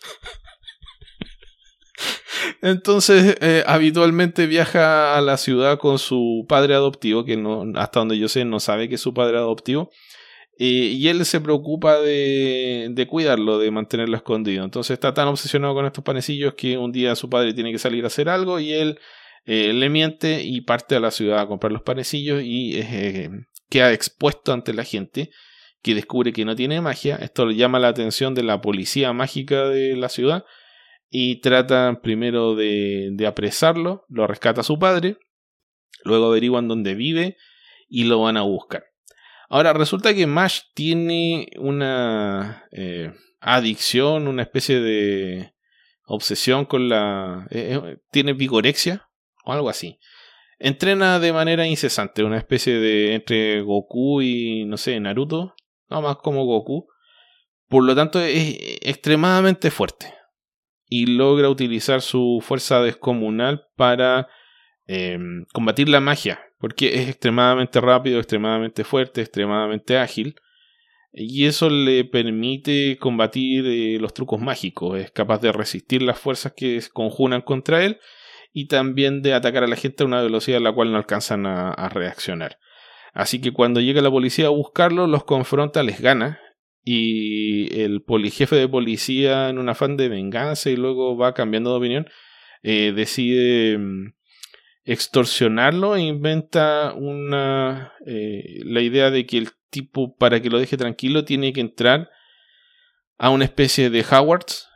Entonces, eh, habitualmente viaja a la ciudad con su padre adoptivo, que no, hasta donde yo sé no sabe que es su padre adoptivo. Eh, y él se preocupa de, de cuidarlo, de mantenerlo escondido. Entonces está tan obsesionado con estos panecillos que un día su padre tiene que salir a hacer algo y él... Eh, le miente y parte a la ciudad a comprar los panecillos y eh, queda expuesto ante la gente, que descubre que no tiene magia. Esto le llama la atención de la policía mágica de la ciudad y tratan primero de, de apresarlo. Lo rescata su padre, luego averiguan dónde vive y lo van a buscar. Ahora resulta que Mash tiene una eh, adicción, una especie de obsesión con la... Eh, tiene vigorexia o algo así. Entrena de manera incesante, una especie de entre Goku y, no sé, Naruto, no más como Goku. Por lo tanto es extremadamente fuerte y logra utilizar su fuerza descomunal para eh, combatir la magia, porque es extremadamente rápido, extremadamente fuerte, extremadamente ágil, y eso le permite combatir eh, los trucos mágicos. Es capaz de resistir las fuerzas que se conjuran contra él y también de atacar a la gente a una velocidad a la cual no alcanzan a, a reaccionar. Así que cuando llega la policía a buscarlo, los confronta, les gana, y el polijefe de policía, en un afán de venganza y luego va cambiando de opinión, eh, decide mm, extorsionarlo e inventa una eh, la idea de que el tipo, para que lo deje tranquilo, tiene que entrar a una especie de Hogwarts,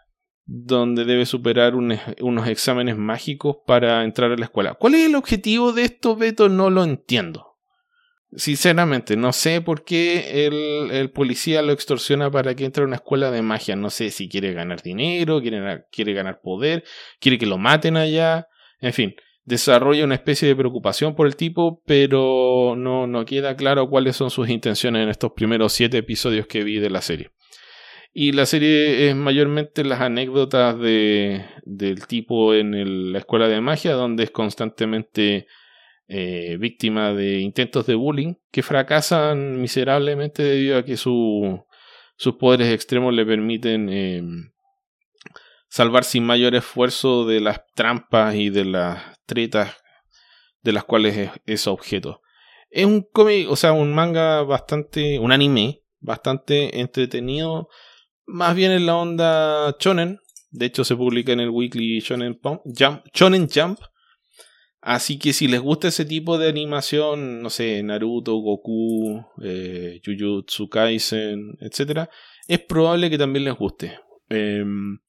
donde debe superar un, unos exámenes mágicos para entrar a la escuela. ¿Cuál es el objetivo de esto, Beto? No lo entiendo. Sinceramente, no sé por qué el, el policía lo extorsiona para que entre a una escuela de magia. No sé si quiere ganar dinero, quiere, quiere ganar poder, quiere que lo maten allá. En fin, desarrolla una especie de preocupación por el tipo, pero no, no queda claro cuáles son sus intenciones en estos primeros siete episodios que vi de la serie. Y la serie es mayormente las anécdotas de, del tipo en el, la escuela de magia, donde es constantemente... Eh, víctima de intentos de bullying que fracasan miserablemente debido a que su, sus poderes extremos le permiten eh, salvar sin mayor esfuerzo de las trampas y de las tretas de las cuales es, es objeto. Es un cómic, o sea, un manga bastante, un anime bastante entretenido, más bien en la onda shonen. De hecho se publica en el Weekly Shonen Jump, Shonen Jump. Así que si les gusta ese tipo de animación, no sé, Naruto, Goku, eh, Jujutsu Kaisen, etcétera, es probable que también les guste. Eh,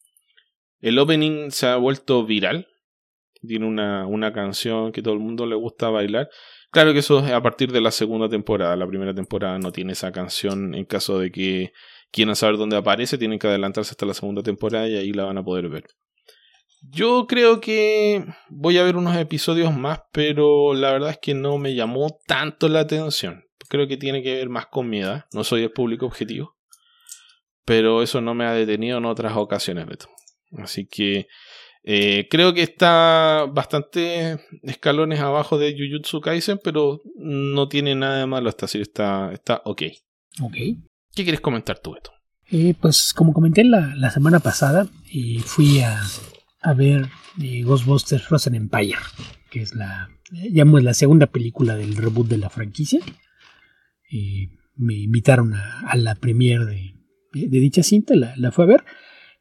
el opening se ha vuelto viral. Tiene una, una canción que todo el mundo le gusta bailar. Claro que eso es a partir de la segunda temporada. La primera temporada no tiene esa canción. En caso de que quieran saber dónde aparece, tienen que adelantarse hasta la segunda temporada y ahí la van a poder ver. Yo creo que voy a ver unos episodios más, pero la verdad es que no me llamó tanto la atención. Creo que tiene que ver más con mi edad. No soy el público objetivo, pero eso no me ha detenido en otras ocasiones, Beto. Así que eh, creo que está bastante escalones abajo de Jujutsu Kaisen, pero no tiene nada de malo. Esta serie está, está ok. Ok. ¿Qué quieres comentar tú, Beto? Eh, pues como comenté la, la semana pasada, eh, fui a... a ver eh, Ghostbusters Frozen Empire, que es la, digamos, la segunda película del reboot de la franquicia. Eh, me invitaron a, a la premiere de, de dicha cinta, la, la fui a ver,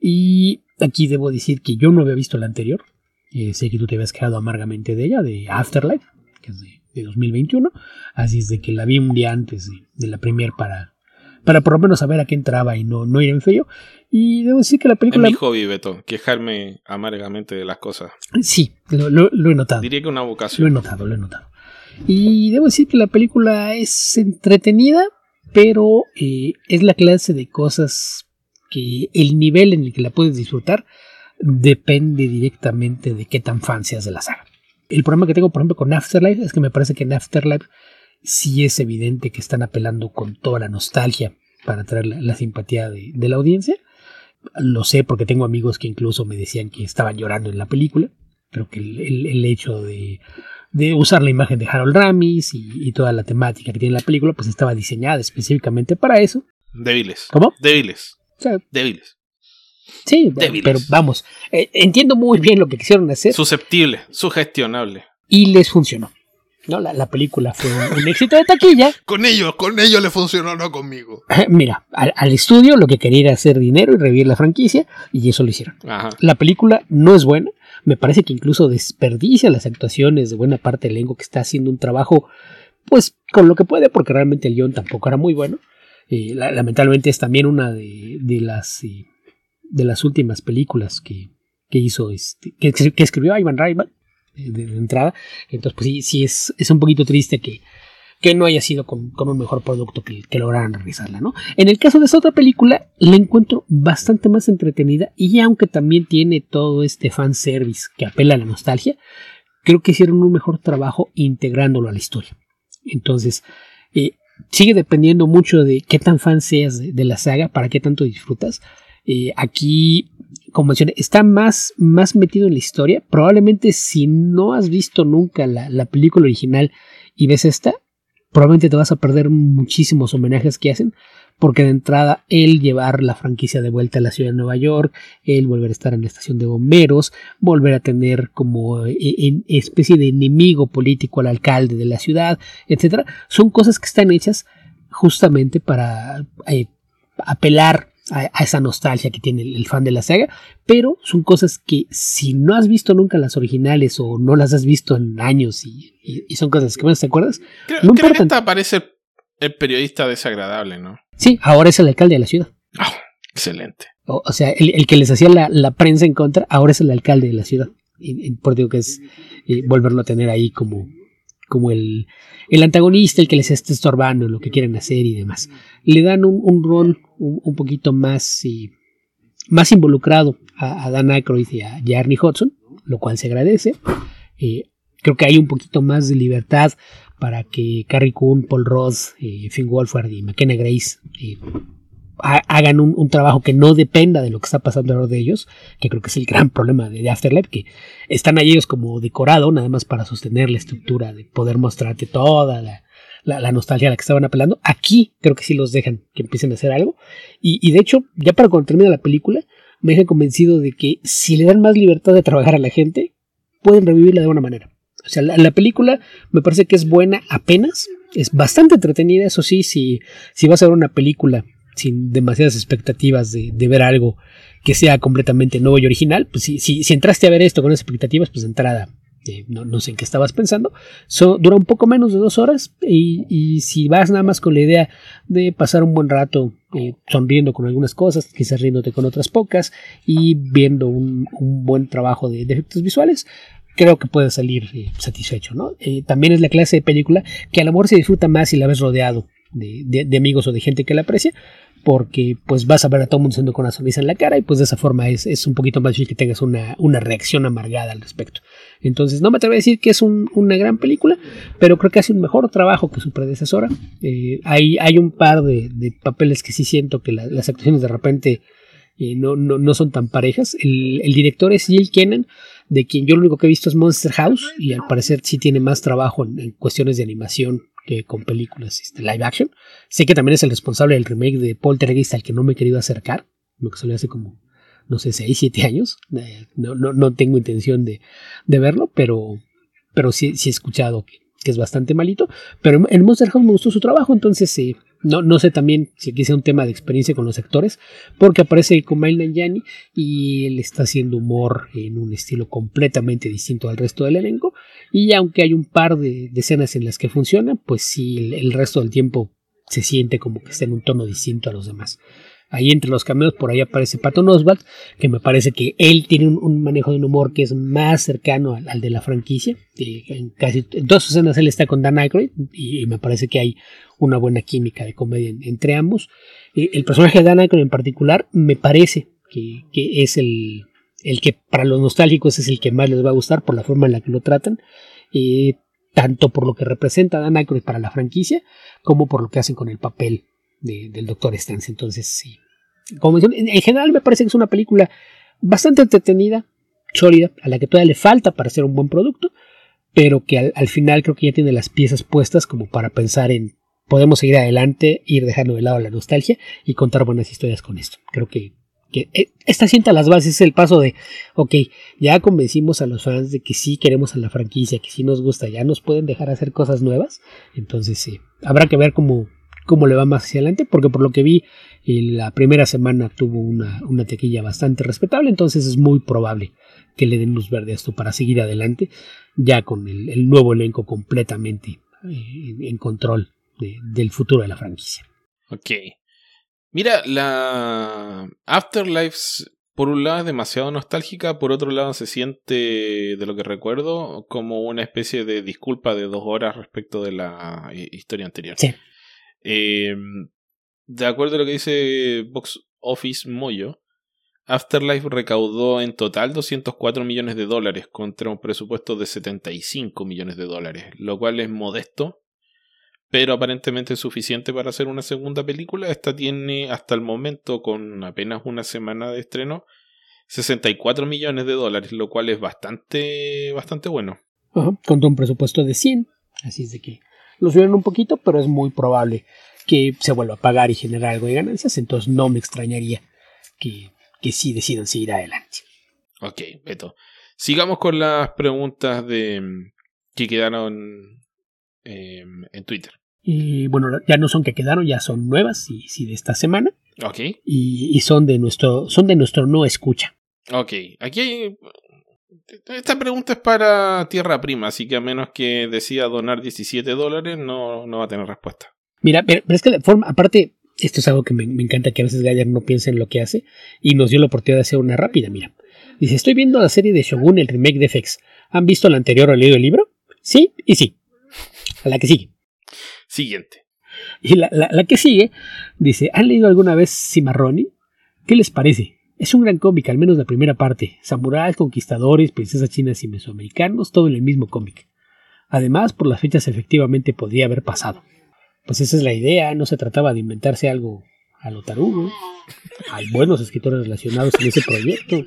y aquí debo decir que yo no había visto la anterior. Eh, sé que tú te habías quedado amargamente de ella, de Afterlife, que es de, de dos mil veintiuno, así es de que la vi un día antes de, de la premiere para, para por lo menos saber a qué entraba y no, no ir en feo. Y debo decir que la película... Es mi hobby, Beto, quejarme amargamente de las cosas. Sí, lo, lo, lo he notado. Diría que una vocación. Lo he notado, lo he notado. Y debo decir que la película es entretenida, pero eh, es la clase de cosas que el nivel en el que la puedes disfrutar depende directamente de qué tan fan seas de la saga. El problema que tengo, por ejemplo, con Afterlife es que me parece que en Afterlife sí es evidente que están apelando con toda la nostalgia para atraer la, la simpatía de, de la audiencia. Lo sé porque tengo amigos que incluso me decían que estaban llorando en la película. Creo que el, el, el hecho de, de usar la imagen de Harold Ramis y, y toda la temática que tiene la película pues estaba diseñada específicamente para eso. Débiles. ¿Cómo? Débiles. O sea, Débiles. Sí, Débiles. Pero vamos, eh, entiendo muy bien lo que quisieron hacer. Susceptible, sugestionable. Y les funcionó. ¿No? La, la película fue un, un éxito de taquilla. Con ellos, con ellos le funcionó, no conmigo. Mira, al, al estudio lo que quería era hacer dinero y revivir la franquicia, y eso lo hicieron. Ajá. La película no es buena, me parece que incluso desperdicia las actuaciones de buena parte del elenco que está haciendo un trabajo, pues, con lo que puede, porque realmente el guión tampoco era muy bueno. Eh, la, lamentablemente es también una de, de las eh, de las últimas películas que, que hizo, este, que, que escribió Ivan Reitman. De, de entrada, entonces pues sí, sí es, es un poquito triste que, que no haya sido con, con un mejor producto que, que lograran realizarla, ¿no? En el caso de esta otra película la encuentro bastante más entretenida y aunque también tiene todo este fanservice que apela a la nostalgia, creo que hicieron un mejor trabajo integrándolo a la historia. Entonces eh, sigue dependiendo mucho de qué tan fan seas de, de la saga, para qué tanto disfrutas. Eh, aquí, como mencioné, está más, más metido en la historia. Probablemente si no has visto nunca la, la película original y ves esta, probablemente te vas a perder muchísimos homenajes que hacen, porque de entrada el llevar la franquicia de vuelta a la ciudad de Nueva York, el volver a estar en la estación de bomberos, volver a tener como en especie de enemigo político al alcalde de la ciudad, etcétera, son cosas que están hechas justamente para eh, apelar A, a esa nostalgia que tiene el, el fan de la saga, pero son cosas que si no has visto nunca las originales o no las has visto en años y, y, y son cosas que menos te acuerdas, creo, no creo importan. que esta aparece el periodista desagradable, ¿no? Sí, ahora es el alcalde de la ciudad. Oh, excelente. O, o sea, el, el que les hacía la, la prensa en contra, ahora es el alcalde de la ciudad. Y, y por digo que es eh, volverlo a tener ahí como, como el, el antagonista, el que les está estorbando en lo que quieren hacer y demás. Le dan un, un rol un, un poquito más, eh, más involucrado a, a Dan Aykroyd y a, y a Ernie Hudson, lo cual se agradece. Eh, creo que hay un poquito más de libertad para que Carrie Coon, Paul Rudd, eh, Finn Wolfhard y McKenna Grace eh, ha, hagan un, un trabajo que no dependa de lo que está pasando alrededor de ellos, que creo que es el gran problema de, de Afterlife, que están ahí ellos como decorado, nada más para sostener la estructura, de poder mostrarte toda la, la, la nostalgia a la que estaban apelando. Aquí creo que sí los dejan que empiecen a hacer algo, y, y de hecho, ya para cuando termina la película, me dejan convencido de que si le dan más libertad de trabajar a la gente, pueden revivirla de alguna manera. O sea, la, la película me parece que es buena apenas, es bastante entretenida, eso sí, si, si vas a ver una película sin demasiadas expectativas de, de ver algo que sea completamente nuevo y original, pues si, si, si entraste a ver esto con esas expectativas, pues de entrada, eh, no, no sé en qué estabas pensando. So, dura un poco menos de dos horas y, y si vas nada más con la idea de pasar un buen rato eh, sonriendo con algunas cosas, quizás riéndote con otras pocas y viendo un, un buen trabajo de, de efectos visuales, creo que puedes salir eh, satisfecho, ¿no? Eh, también es la clase de película que a lo mejor se disfruta más si la ves rodeado de, de, de amigos o de gente que la aprecia, porque pues vas a ver a todo el mundo siendo con una sonrisa en la cara y pues de esa forma es, es un poquito más difícil que tengas una, una reacción amargada al respecto. Entonces no me atrevo a decir que es un, una gran película, pero creo que hace un mejor trabajo que su predecesora. Eh, hay, hay un par de, de papeles que sí siento que la, las actuaciones de repente eh, no, no, no son tan parejas. El, el director es Jill Kennan, de quien yo lo único que he visto es Monster House, y al parecer sí tiene más trabajo en, en cuestiones de animación que con películas este, live action. Sé que también es el responsable del remake de Poltergeist, al que no me he querido acercar, lo que salió hace como, no sé, seis, siete años. Eh, no, no, no tengo intención de, de verlo, pero, pero sí, sí he escuchado que, que es bastante malito. Pero en Monster House me gustó su trabajo, entonces sí. No, no sé también si aquí sea un tema de experiencia con los actores, porque aparece Kumail Nanjiani y él está haciendo humor en un estilo completamente distinto al resto del elenco, y aunque hay un par de, de escenas en las que funciona, pues sí, el, el resto del tiempo se siente como que está en un tono distinto a los demás. Ahí entre los cameos por ahí aparece Patton Oswalt, que me parece que él tiene un, un manejo de un humor que es más cercano al, al de la franquicia. Eh, en casi en todas sus escenas él está con Dan Aykroyd y, y me parece que hay una buena química de comedia en, entre ambos. Eh, el personaje de Dan Aykroyd en particular me parece que, que es el, el que para los nostálgicos es el que más les va a gustar por la forma en la que lo tratan. Eh, tanto por lo que representa Dan Aykroyd para la franquicia como por lo que hacen con el papel De, del doctor Strange. Entonces sí, como mencioné, en, en general me parece que es una película bastante entretenida, sólida, a la que todavía le falta para ser un buen producto, pero que al, al final creo que ya tiene las piezas puestas como para pensar en podemos seguir adelante, ir dejando de lado la nostalgia y contar buenas historias con esto. Creo que, que esta sienta las bases, es el paso de ok, ya convencimos a los fans de que sí queremos a la franquicia, que sí nos gusta, ya nos pueden dejar hacer cosas nuevas. Entonces sí, habrá que ver cómo cómo le va más hacia adelante, porque por lo que vi la primera semana tuvo una, una taquilla bastante respetable, entonces es muy probable que le den luz verde a esto para seguir adelante ya con el, el nuevo elenco completamente eh, en control de, del futuro de la franquicia. Ok, mira, la Afterlife por un lado es demasiado nostálgica, por otro lado se siente, de lo que recuerdo, como una especie de disculpa de dos horas respecto de la historia anterior. Sí. Eh, de acuerdo a lo que dice Box Office Mojo, Afterlife recaudó en total doscientos cuatro millones de dólares contra un presupuesto de setenta y cinco millones de dólares, lo cual es modesto, pero aparentemente suficiente para hacer una segunda película. Esta tiene hasta el momento, con apenas una semana de estreno, sesenta y cuatro millones de dólares, lo cual es bastante, bastante bueno. Ajá, con un presupuesto de cien, así es de que lo subieron un poquito, pero es muy probable que se vuelva a pagar y generar algo de ganancias, entonces no me extrañaría que, que sí decidan seguir adelante. Ok, Beto. Sigamos con las preguntas de que quedaron eh, en Twitter. Y bueno, ya no son que quedaron, ya son nuevas, y sí de esta semana. Ok. Y, y son de nuestro, son de nuestro no escucha. Ok, aquí hay... Esta pregunta es para Tierra Prima, así que a menos que decida donar diecisiete dólares, no, no va a tener respuesta. Mira, pero, pero es que la forma, aparte, Esto es algo que me, me encanta, que a veces Geiger no piensa en lo que hace, y nos dio la oportunidad de hacer una rápida, mira. Dice, estoy viendo la serie de Shogun, el remake de F X. ¿Han visto la anterior o leído el libro? Sí y sí. A la que sigue. Siguiente. Y la, la, la que sigue dice, ¿han leído alguna vez Cimarroni? ¿Qué les parece? Es un gran cómic, al menos la primera parte. Samuráis, conquistadores, princesas chinas y mesoamericanos, todo en el mismo cómic. Además, por las fechas efectivamente podría haber pasado. Pues esa es la idea, no se trataba de inventarse algo a lo tarugo. Hay buenos escritores relacionados en ese proyecto.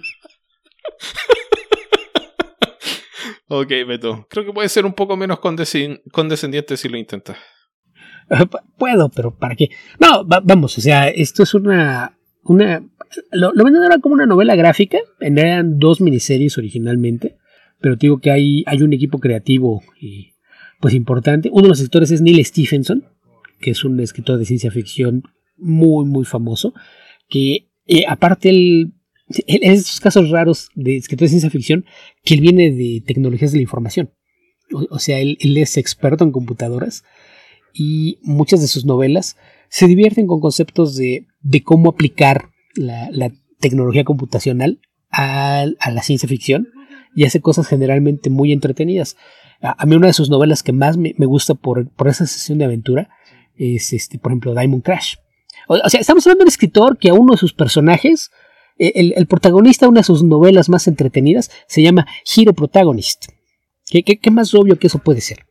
Ok, Beto. Creo que puede ser un poco menos condescend- condescendiente si lo intentas. Uh, puedo, pero ¿para qué? No, va- vamos, o sea, esto es una... una lo, lo venden ahora como una novela gráfica. Eran dos miniseries originalmente. Pero te digo que hay, hay un equipo creativo y, pues importante. Uno de los escritores es Neil Stephenson, que es un escritor de ciencia ficción muy, muy famoso. Que eh, aparte él... En esos casos raros de escritor de ciencia ficción, que él viene de tecnologías de la información. O, o sea, él, él es experto en computadoras y muchas de sus novelas se divierten con conceptos de, de cómo aplicar la, la tecnología computacional a, a la ciencia ficción, y hace cosas generalmente muy entretenidas. A, a mí una de sus novelas que más me, me gusta por, por esa sesión de aventura es, este, por ejemplo, Diamond Crash. O, o sea, estamos hablando de un escritor que a uno de sus personajes, El, el protagonista de una de sus novelas más entretenidas se llama Hero Protagonist. ¿Qué, qué, qué más obvio que eso puede ser?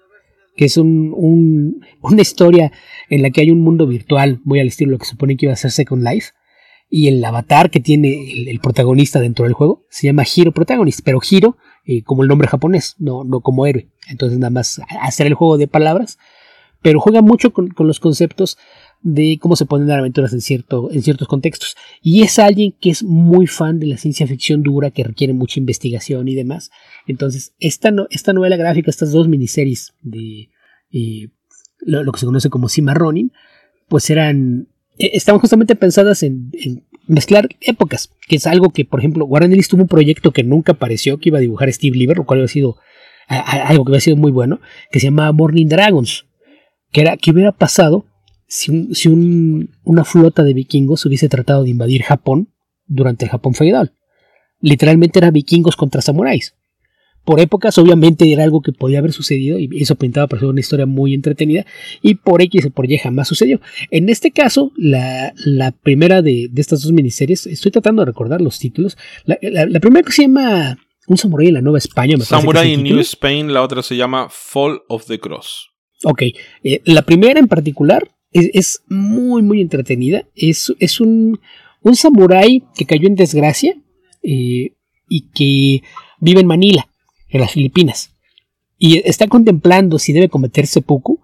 Que es un, un, una historia en la que hay un mundo virtual muy al estilo de lo que se supone que iba a ser Second Life, y el avatar que tiene el, el protagonista dentro del juego se llama Hero Protagonist, pero Hero eh, como el nombre japonés, no, no como héroe. Entonces nada más hacer el juego de palabras, pero juega mucho con, con los conceptos de cómo se pueden dar aventuras en, cierto, en ciertos contextos. Y es alguien que es muy fan de la ciencia ficción dura, que requiere mucha investigación y demás. Entonces, esta, no, esta novela gráfica, estas dos miniseries de eh, lo, lo que se conoce como Cimarronin, pues eran, eh, estaban justamente pensadas en, en mezclar épocas, que es algo que, por ejemplo, Warren Ellis tuvo un proyecto que nunca apareció, que iba a dibujar Steve Lieber, lo cual había sido a, a, algo que había sido muy bueno, que se llamaba Morning Dragons, que era que hubiera pasado si, un, si un, una flota de vikingos hubiese tratado de invadir Japón durante el Japón feudal. Literalmente eran vikingos contra samuráis. Por épocas, obviamente, era algo que podía haber sucedido, y eso pintaba para ser una historia muy entretenida, y por X o por Y jamás sucedió. En este caso, la, la primera de, de estas dos miniseries, estoy tratando de recordar los títulos. La, la, la primera que se llama Un Samurái en la Nueva España. Me Samurai in New Spain, la otra se llama Fall of the Cross. Ok, eh, la primera en particular es, es muy, muy entretenida. Es, es un, un samurái que cayó en desgracia eh, y que vive en Manila, en las Filipinas, y está contemplando si debe cometer seppuku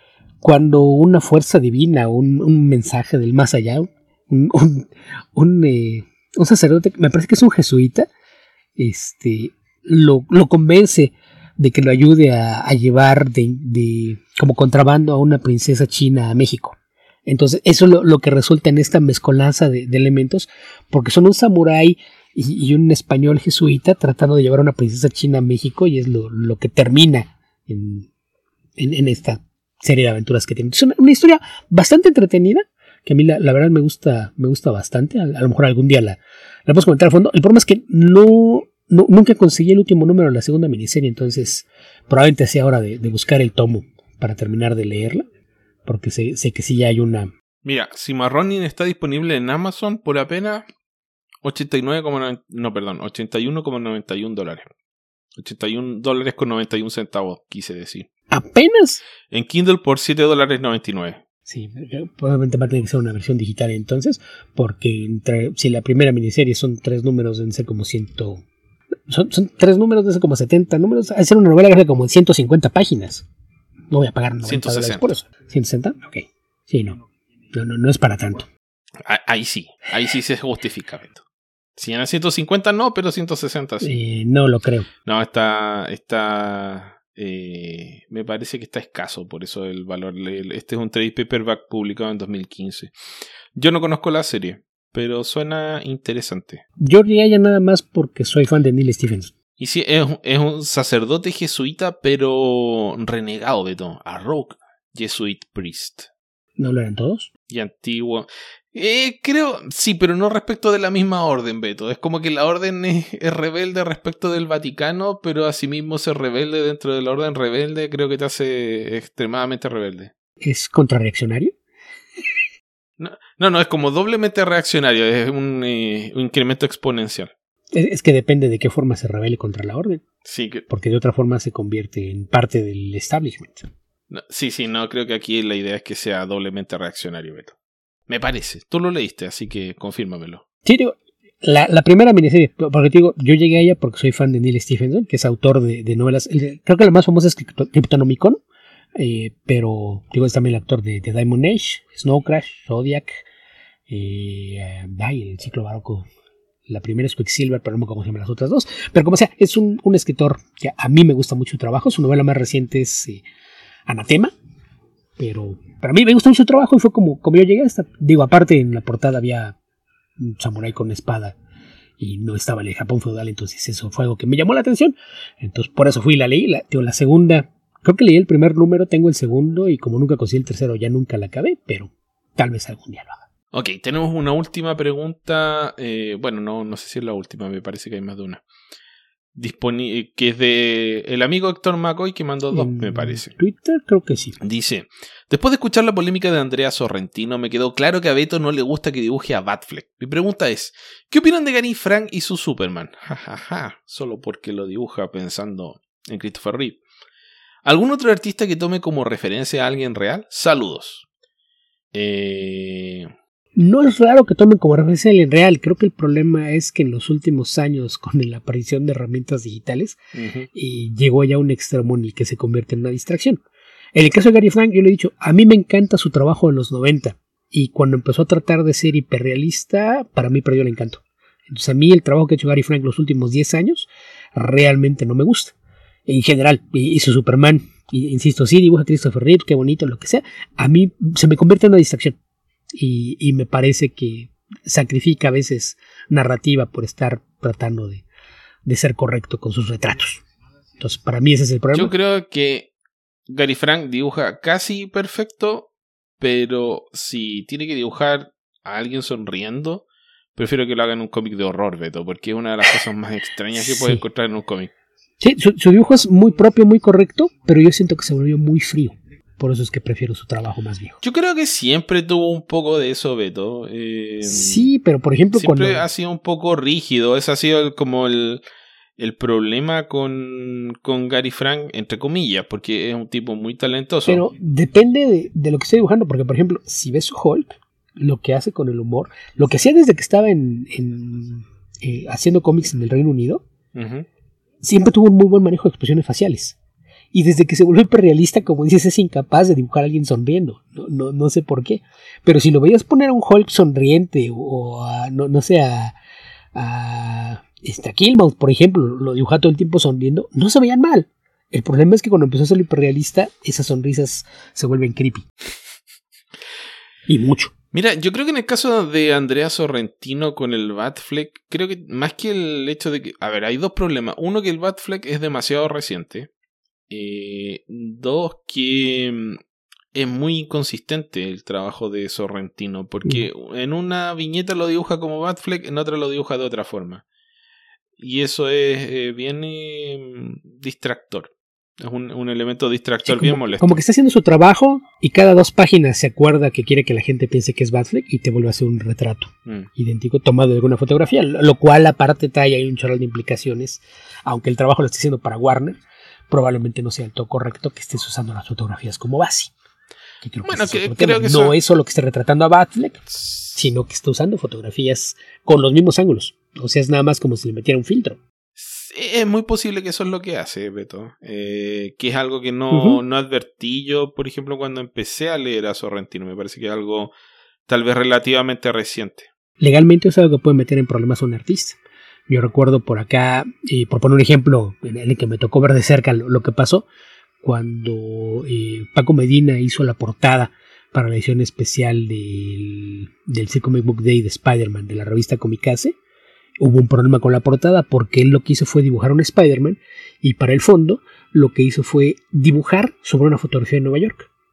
cuando una fuerza divina, un, un mensaje del más allá, un, un, un, eh, un sacerdote, me parece que es un jesuita, este, lo, lo convence de que lo ayude a, a llevar de, de, como contrabando a una princesa china a México. Entonces eso es lo, lo que resulta en esta mezcolanza de, de elementos, porque son un samurái y, y un español jesuita tratando de llevar a una princesa china a México, y es lo, lo que termina en, en, en esta serie de aventuras que tiene. Es una, una historia bastante entretenida, que a mí la, la verdad me gusta, me gusta bastante. A, a lo mejor algún día la, la podemos comentar a fondo. El problema es que no, no nunca conseguí el último número de la segunda miniserie, entonces probablemente sea hora de, de buscar el tomo para terminar de leerla, porque sé, sé que sí ya hay una... Mira, Cimarronin está disponible en Amazon por apenas ochenta y nueve, no, perdón, ochenta y uno coma noventa y uno dólares. ochenta y uno dólares con noventa y uno centavos, quise decir. ¿Apenas? En Kindle por siete dólares noventa y nueve. Sí, probablemente va a tener que ser una versión digital entonces, porque entre, si la primera miniserie son tres números, deben ser como ciento... Son, son tres números, deben ser como setenta números. Hay que ser una novela que sea como ciento cincuenta páginas. No voy a pagar noventa dólares por eso. ¿ciento sesenta? Ok. Sí, no. No, no, no es para tanto. Ahí sí, ahí sí se justifica, Beto. Si en ciento cincuenta no, pero ciento sesenta sí. Eh, no lo creo. No, está... está eh, me parece que está escaso, por eso el valor. Este es un trade paperback publicado en dos mil quince. Yo no conozco la serie, pero suena interesante. Yo diría ya nada más porque soy fan de Neil Stephenson. Y sí, es, es un sacerdote jesuita, pero renegado, Beto. A rogue Jesuit priest. ¿No lo eran todos? y antiguo. Eh, creo, sí, pero no respecto de la misma orden, Beto. Es como que la orden es, es rebelde respecto del Vaticano, pero asimismo ser rebelde dentro de la orden rebelde creo que te hace extremadamente rebelde. ¿Es contrarreaccionario? No, no, no, es como doblemente reaccionario, es un, eh, un incremento exponencial. Es, es que depende de qué forma se rebele contra la orden. Sí, que... porque de otra forma se convierte en parte del establishment. No, sí, sí, no, creo que aquí la idea es que sea doblemente reaccionario, Beto. Me parece. Tú lo leíste, así que confírmamelo. Sí, digo, la, la primera miniserie, porque te digo, yo llegué a ella porque soy fan de Neil Stephenson, que es autor de, de novelas. El, creo que la más famosa es Cryptonomicon, eh, pero digo, es también el actor de, de Diamond Age, Snow Crash, Zodiac, eh, ay, el ciclo barroco. La primera es Quicksilver, pero no me acuerdo cómo se llaman las otras dos. Pero como sea, es un, un escritor que a mí me gusta mucho su trabajo. Su novela más reciente es eh, Anatema. Pero para mí me gusta mucho su trabajo y fue como, como yo llegué hasta. Digo, aparte en la portada había un samurái con espada y no estaba en el Japón feudal, entonces eso fue algo que me llamó la atención. Entonces por eso fui y la leí. La, digo, la segunda, creo que leí el primer número, tengo el segundo y como nunca conseguí el tercero ya nunca la acabé, pero tal vez algún día lo haga. Ok, tenemos una última pregunta. Eh, bueno, no, no sé si es la última, me parece que hay más de una. Disponi- que es de el amigo Héctor McCoy, que mandó dos, me parece. Twitter, creo que sí. Dice: después de escuchar la polémica de Andrea Sorrentino, me quedó claro que a Beto no le gusta que dibuje a Batfleck. Mi pregunta es: ¿qué opinan de Gary Frank y su Superman? Jajaja, ja, ja, solo porque lo dibuja pensando en Christopher Reeve. ¿Algún otro artista que tome como referencia a alguien real? Saludos. Eh... No es raro que tomen como referencia el real. Creo que el problema es que en los últimos años, con la aparición de herramientas digitales, uh-huh. y llegó ya a un extremo en el que se convierte en una distracción. En el caso de Gary Frank, yo le he dicho, a mí me encanta su trabajo en los noventa. Y cuando empezó a tratar de ser hiperrealista, para mí perdió el encanto. Entonces a mí el trabajo que ha hecho Gary Frank los últimos diez años realmente no me gusta. En general, hizo Superman, y, insisto, sí, dibuja Christopher Reeve, qué bonito, lo que sea. A mí se me convierte en una distracción. Y, y me parece que sacrifica a veces narrativa por estar tratando de, de ser correcto con sus retratos. Entonces, para mí ese es el problema. Yo creo que Gary Frank dibuja casi perfecto, pero si tiene que dibujar a alguien sonriendo, prefiero que lo haga en un cómic de horror, Beto, porque es una de las cosas más extrañas que sí. puedes encontrar en un cómic. Sí, su, su dibujo es muy propio, muy correcto, pero yo siento que se volvió muy frío. Por eso es que prefiero su trabajo más viejo. Yo creo que siempre tuvo un poco de eso, Beto. Eh, sí, pero por ejemplo... Siempre cuando... ha sido un poco rígido. Ese ha sido el, como el, el problema con, con Gary Frank, entre comillas, porque es un tipo muy talentoso. Pero depende de, de lo que estoy dibujando, porque por ejemplo, si ves Hulk, lo que hace con el humor, lo que hacía desde que estaba en, en eh, haciendo cómics en el Reino Unido, uh-huh. siempre tuvo un muy buen manejo de expresiones faciales. Y desde que se volvió hiperrealista, como dices, es incapaz de dibujar a alguien sonriendo. No, no, no sé por qué. Pero si lo veías poner a un Hulk sonriente o a, no, no sé, a, a, este, a Killmonger, por ejemplo, lo dibujaba todo el tiempo sonriendo, no se veían mal. El problema es que cuando empezó a ser hiperrealista, esas sonrisas se vuelven creepy. Y mucho. Mira, yo creo que en el caso de Andrea Sorrentino con el Batfleck, creo que más que el hecho de que... A ver, hay dos problemas. Uno, que el Batfleck es demasiado reciente. Eh, dos, que es muy inconsistente el trabajo de Sorrentino, porque mm. en una viñeta lo dibuja como Batfleck, en otra lo dibuja de otra forma, y eso es eh, bien eh, distractor, es un, un elemento distractor sí, como, bien molesto. Como que está haciendo su trabajo y cada dos páginas se acuerda que quiere que la gente piense que es Batfleck y te vuelve a hacer un retrato mm. idéntico tomado de alguna fotografía, lo cual aparte trae ahí un chorro de implicaciones, aunque el trabajo lo esté haciendo para Warner. Probablemente no sea del todo correcto que estés usando las fotografías como base. Que creo bueno, que, que creo que no eso... es solo que esté retratando a Batfleck, sino que está usando fotografías con los mismos ángulos. O sea, es nada más como si le metiera un filtro. Es muy posible que eso es lo que hace, Beto. Eh, que es algo que no, uh-huh. no advertí yo, por ejemplo, cuando empecé a leer a Sorrentino. Me parece que es algo tal vez relativamente reciente. Legalmente es algo que puede meter en problemas a un artista. Yo recuerdo por acá, y por poner un ejemplo en el que me tocó ver de cerca lo, lo que pasó, cuando eh, Paco Medina hizo la portada para la edición especial del, del Comic Book Day de Spider-Man de la revista Comicase, hubo un problema con la portada porque él lo que hizo fue dibujar un Spider-Man y para el fondo lo que hizo fue dibujar sobre una fotografía de Nueva York.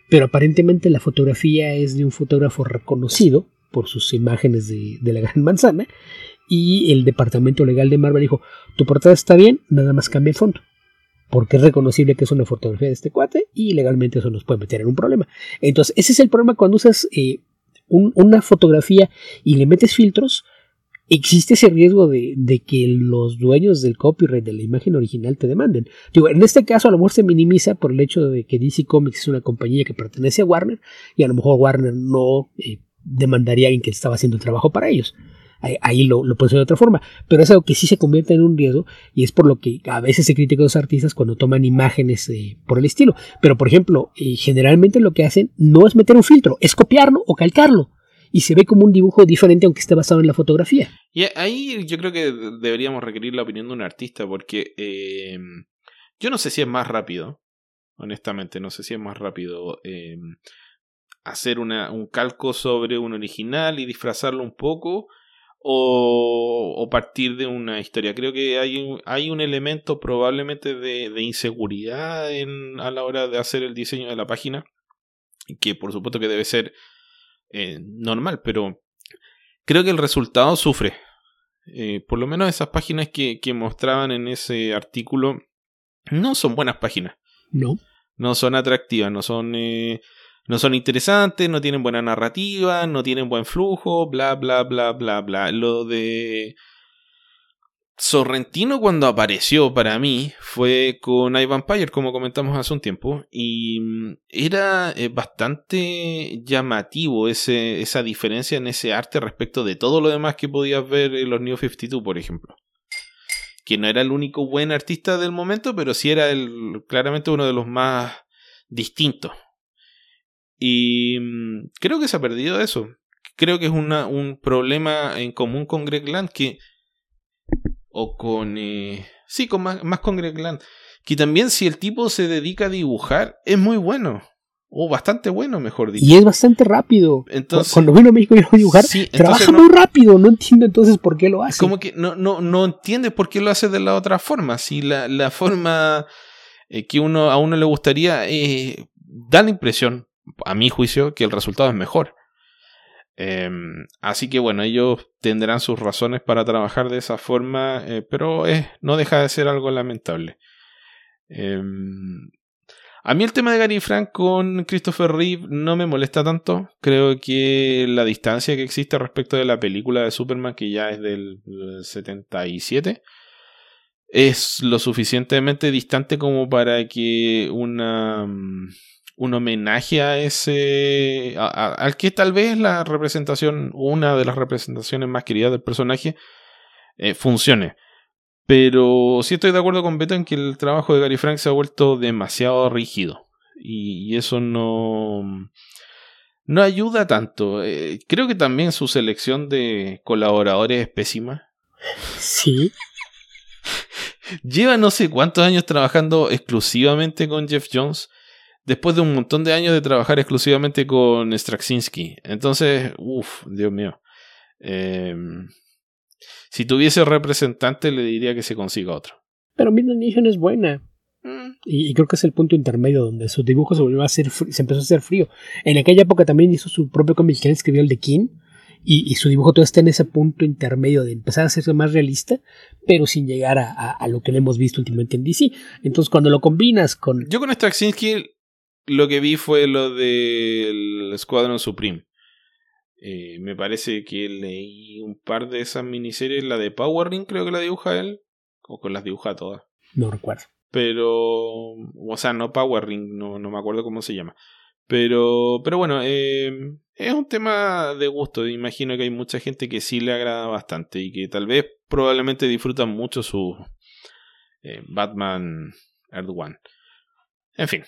pero aparentemente la fotografía es de un fotógrafo reconocido por sus imágenes de, de la Gran Manzana, y el departamento legal de Marvel dijo, tu portada está bien, nada más cambia el fondo, porque es reconocible que es una fotografía de este cuate y legalmente eso nos puede meter en un problema. Entonces ese es el problema cuando usas eh, un, una fotografía y le metes filtros. Existe ese riesgo de, de que los dueños del copyright de la imagen original te demanden. Digo, en este caso a lo mejor se minimiza por el hecho de que D C Comics es una compañía que pertenece a Warner y a lo mejor Warner no eh, demandaría a alguien que estaba haciendo el trabajo para ellos. Ahí, ahí lo, lo puede ser de otra forma, pero es algo que sí se convierte en un riesgo y es por lo que a veces se critica a los artistas cuando toman imágenes eh, por el estilo. Pero por ejemplo, eh, generalmente lo que hacen no es meter un filtro, es copiarlo o calcarlo. Y se ve como un dibujo diferente aunque esté basado en la fotografía. Y ahí yo creo que deberíamos requerir la opinión de un artista, porque eh, yo no sé si es más rápido, honestamente, no sé si es más rápido eh, hacer una, un calco sobre un original y disfrazarlo un poco, o, o partir de una historia. Creo que hay un, hay un elemento probablemente de, de inseguridad en, a la hora de hacer el diseño de la página, que por supuesto que debe ser Eh, normal, pero creo que el resultado sufre. Eh, por lo menos esas páginas que, que mostraban en ese artículo no son buenas páginas. No. No son atractivas, no son, eh, no son interesantes, no tienen buena narrativa, no tienen buen flujo, bla, bla, bla, bla, bla. Lo de Sorrentino cuando apareció para mí fue con iVampire, como comentamos hace un tiempo, y era eh, bastante llamativo ese, esa diferencia en ese arte respecto de todo lo demás que podías ver en los New cincuenta y dos, por ejemplo. Que no era el único buen artista del momento, pero sí era el, claramente uno de los más distintos. Y mmm, creo que se ha perdido eso. Creo que es una, un problema en común con Greg Land que... O con... Eh, sí, con más, más con Greg Land. Que también si el tipo se dedica a dibujar, es muy bueno. O bastante bueno, mejor dicho. Y es bastante rápido. Entonces, cuando vino a México a dibujar, sí, trabaja no, muy rápido. No entiendo entonces por qué lo hace. Como que no, no, no entiende por qué lo hace de la otra forma. Si la, la forma eh, que uno a uno le gustaría eh, da la impresión, a mi juicio, que el resultado es mejor. Eh, así que bueno, ellos tendrán sus razones para trabajar de esa forma, eh, pero es, no deja de ser algo lamentable. Eh, a mí el tema de Gary Frank con Christopher Reeve no me molesta tanto. Creo que la distancia que existe respecto de la película de Superman, que ya es del setenta y siete, es lo suficientemente distante como para que una... un homenaje a ese a, a, al que tal vez la representación, una de las representaciones más queridas del personaje, eh, funcione. Pero sí estoy de acuerdo con Beto en que el trabajo de Gary Frank se ha vuelto demasiado rígido y, y eso no no ayuda tanto. Eh, creo que también su selección de colaboradores es pésima. Sí. Lleva no sé cuántos años trabajando exclusivamente con Jeff Jones, después de un montón de años de trabajar exclusivamente con Straczynski. Entonces, uff, Dios mío. Eh, si tuviese representante, le diría que se consiga otro. Pero Midnight Nation es buena. Mm. Y, y creo que es el punto intermedio donde su dibujo se volvió a hacer frío, se empezó a hacer frío. En aquella época también hizo su propio cómic que él escribió, el de King. Y, y su dibujo todavía está en ese punto intermedio de empezar a hacerse más realista, pero sin llegar a, a, a lo que le hemos visto últimamente en D C. Entonces, cuando lo combinas con... Yo con Straczynski lo que vi fue lo del Escuadrón Supreme. Eh, me parece que leí un par de esas miniseries, la de Power Ring creo que la dibuja él, o con las dibuja todas. No recuerdo. Pero, o sea, no Power Ring, no, no me acuerdo cómo se llama. Pero, pero bueno, eh, es un tema de gusto. Imagino que hay mucha gente que sí le agrada bastante y que tal vez probablemente disfrutan mucho su eh, Batman Earth One. En fin.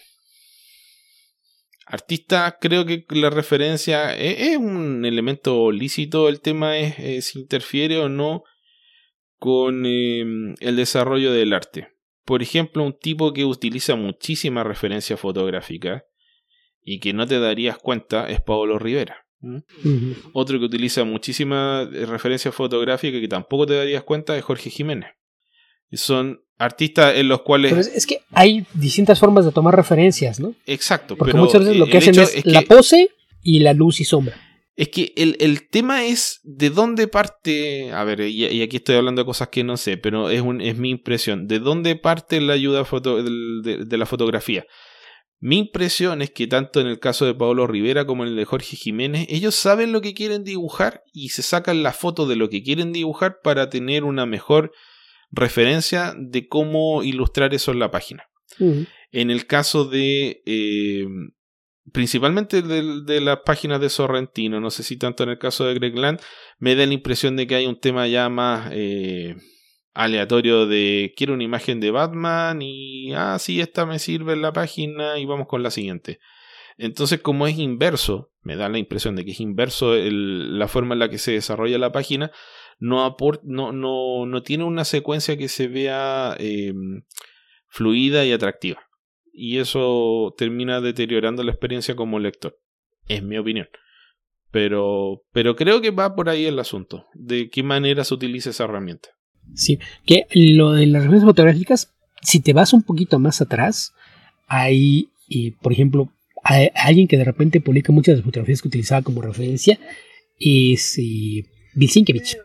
Artista, creo que la referencia es, es un elemento lícito. El tema es eh, si interfiere o no con eh, el desarrollo del arte. Por ejemplo, un tipo que utiliza muchísima referencia fotográfica y que no te darías cuenta es Pablo Rivera. ¿Mm? Uh-huh. Otro que utiliza muchísima referencia fotográfica y que tampoco te darías cuenta es Jorge Jiménez. Son artistas en los cuales... Pero es, es que hay distintas formas de tomar referencias, ¿no? Exacto. Porque pero muchas veces lo que hacen es, es la que, pose y la luz y sombra. Es que el, el tema es de dónde parte... A ver, y, y aquí estoy hablando de cosas que no sé, pero es, un, es mi impresión. ¿De dónde parte la ayuda foto, de, de, de la fotografía? Mi impresión es que tanto en el caso de Pablo Rivera como en el de Jorge Jiménez, ellos saben lo que quieren dibujar y se sacan la foto de lo que quieren dibujar para tener una mejor referencia de cómo ilustrar eso en la página. Uh-huh. En el caso de... Eh, principalmente de, de las páginas de Sorrentino, no sé si tanto en el caso de Greg Land, me da la impresión de que hay un tema ya más... Eh, aleatorio de quiero una imagen de Batman y ah sí, esta me sirve en la página y vamos con la siguiente. Entonces, como es inverso, me da la impresión de que es inverso el, la forma en la que se desarrolla la página, no, aport, no, no, no tiene una secuencia que se vea eh, fluida y atractiva, y eso termina deteriorando la experiencia como lector, es mi opinión. Pero, pero creo que va por ahí el asunto, de qué manera se utiliza esa herramienta. Sí, que lo de las referencias fotográficas, si te vas un poquito más atrás, hay, eh, por ejemplo, hay alguien que de repente publica muchas de las fotografías que utilizaba como referencia, es eh, Bill Sienkiewicz,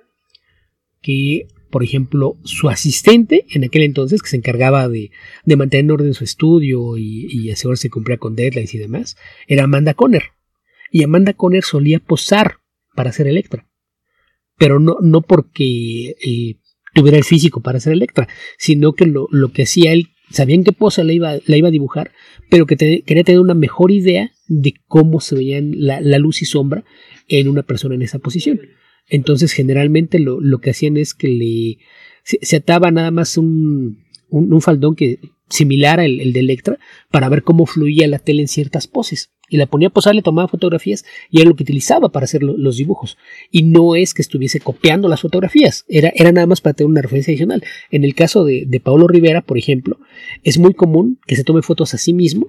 que, por ejemplo, su asistente en aquel entonces, que se encargaba de, de mantener en orden su estudio y, y asegurarse que cumplía con deadlines y demás, era Amanda Conner, y Amanda Conner solía posar para hacer Electra. Pero no, no porque eh, tuviera el físico para ser Electra, sino que lo, lo que hacía él, sabían qué pose la iba, la iba a dibujar, pero que te, quería tener una mejor idea de cómo se veían la, la luz y sombra en una persona en esa posición. Entonces generalmente lo, lo que hacían es que le se, se ataba nada más un, un, un faldón que similar al el de Electra para ver cómo fluía la tela en ciertas poses. Y la ponía a posar, le tomaba fotografías y era lo que utilizaba para hacer lo, los dibujos. Y no es que estuviese copiando las fotografías, era, era nada más para tener una referencia adicional. En el caso de, de Pablo Rivera, por ejemplo, es muy común que se tome fotos a sí mismo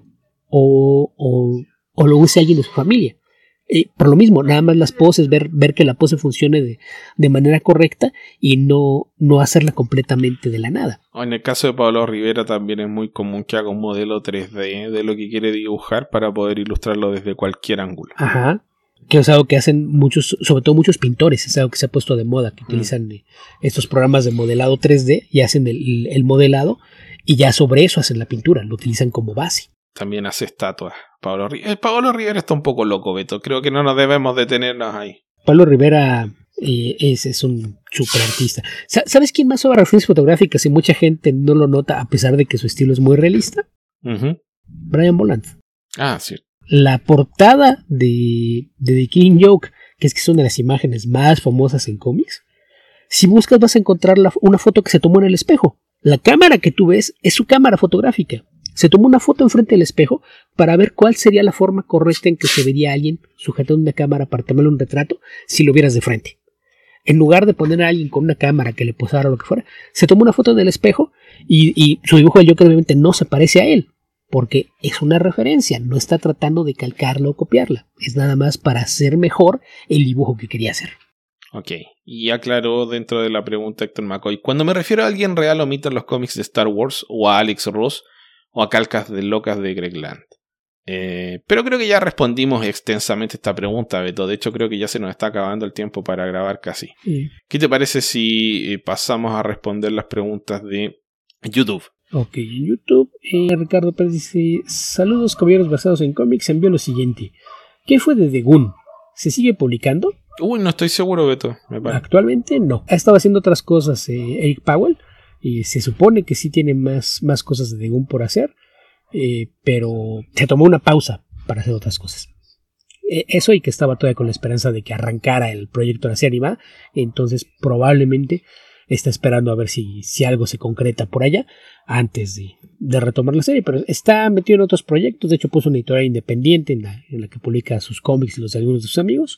o, o, o lo use alguien de su familia. Eh, por lo mismo, nada más las poses, ver, ver que la pose funcione de, de manera correcta y no, no hacerla completamente de la nada. En el caso de Pablo Rivera también es muy común que haga un modelo tres D de lo que quiere dibujar para poder ilustrarlo desde cualquier ángulo. Ajá. Que es algo que hacen muchos, sobre todo muchos pintores, es algo que se ha puesto de moda, que mm. utilizan estos programas de modelado tres D y hacen el, el modelado y ya sobre eso hacen la pintura, lo utilizan como base. También hace estatuas. Pablo, eh, Pablo Rivera está un poco loco, Beto. Creo que no nos debemos detenernos ahí. Pablo Rivera eh, es, es un super artista. ¿Sabes quién más sobre referencias fotográficas y mucha gente no lo nota a pesar de que su estilo es muy realista? Uh-huh. Brian Boland. Ah, sí. La portada de, de The Killing Joke, que es que son de las imágenes más famosas en cómics, si buscas vas a encontrar la, una foto que se tomó en el espejo. La cámara que tú ves es su cámara fotográfica. Se tomó una foto enfrente del espejo para ver cuál sería la forma correcta en que se vería a alguien sujetando una cámara para tomarle un retrato si lo vieras de frente. En lugar de poner a alguien con una cámara que le posara o lo que fuera, se tomó una foto en el espejo y, y su dibujo del Joker obviamente no se parece a él, porque es una referencia, no está tratando de calcarla o copiarla, es nada más para hacer mejor el dibujo que quería hacer. Ok, y aclaró dentro de la pregunta Héctor McCoy, cuando me refiero a alguien real omito los cómics de Star Wars o a Alex Ross, o a calcas de locas de Greg Land. Eh, pero creo que ya respondimos extensamente esta pregunta, Beto. De hecho, creo que ya se nos está acabando el tiempo para grabar casi. Sí. ¿Qué te parece si eh, pasamos a responder las preguntas de YouTube? Ok, en YouTube, eh, Ricardo Pérez dice: saludos caballeros basados en cómics, envió lo siguiente. ¿Qué fue de The Goon? ¿Se sigue publicando? Uy, no estoy seguro, Beto. Me parece. Actualmente no. Ha estado haciendo otras cosas eh, Eric Powell. Y se supone que sí tiene más, más cosas de The Goon por hacer, eh, pero se tomó una pausa para hacer otras cosas. Eh, eso y que estaba todavía con la esperanza de que arrancara el proyecto de la serie animada, entonces probablemente está esperando a ver si, si algo se concreta por allá antes de, de retomar la serie, pero está metido en otros proyectos. De hecho puso una editorial independiente en la, en la que publica sus cómics y los de algunos de sus amigos,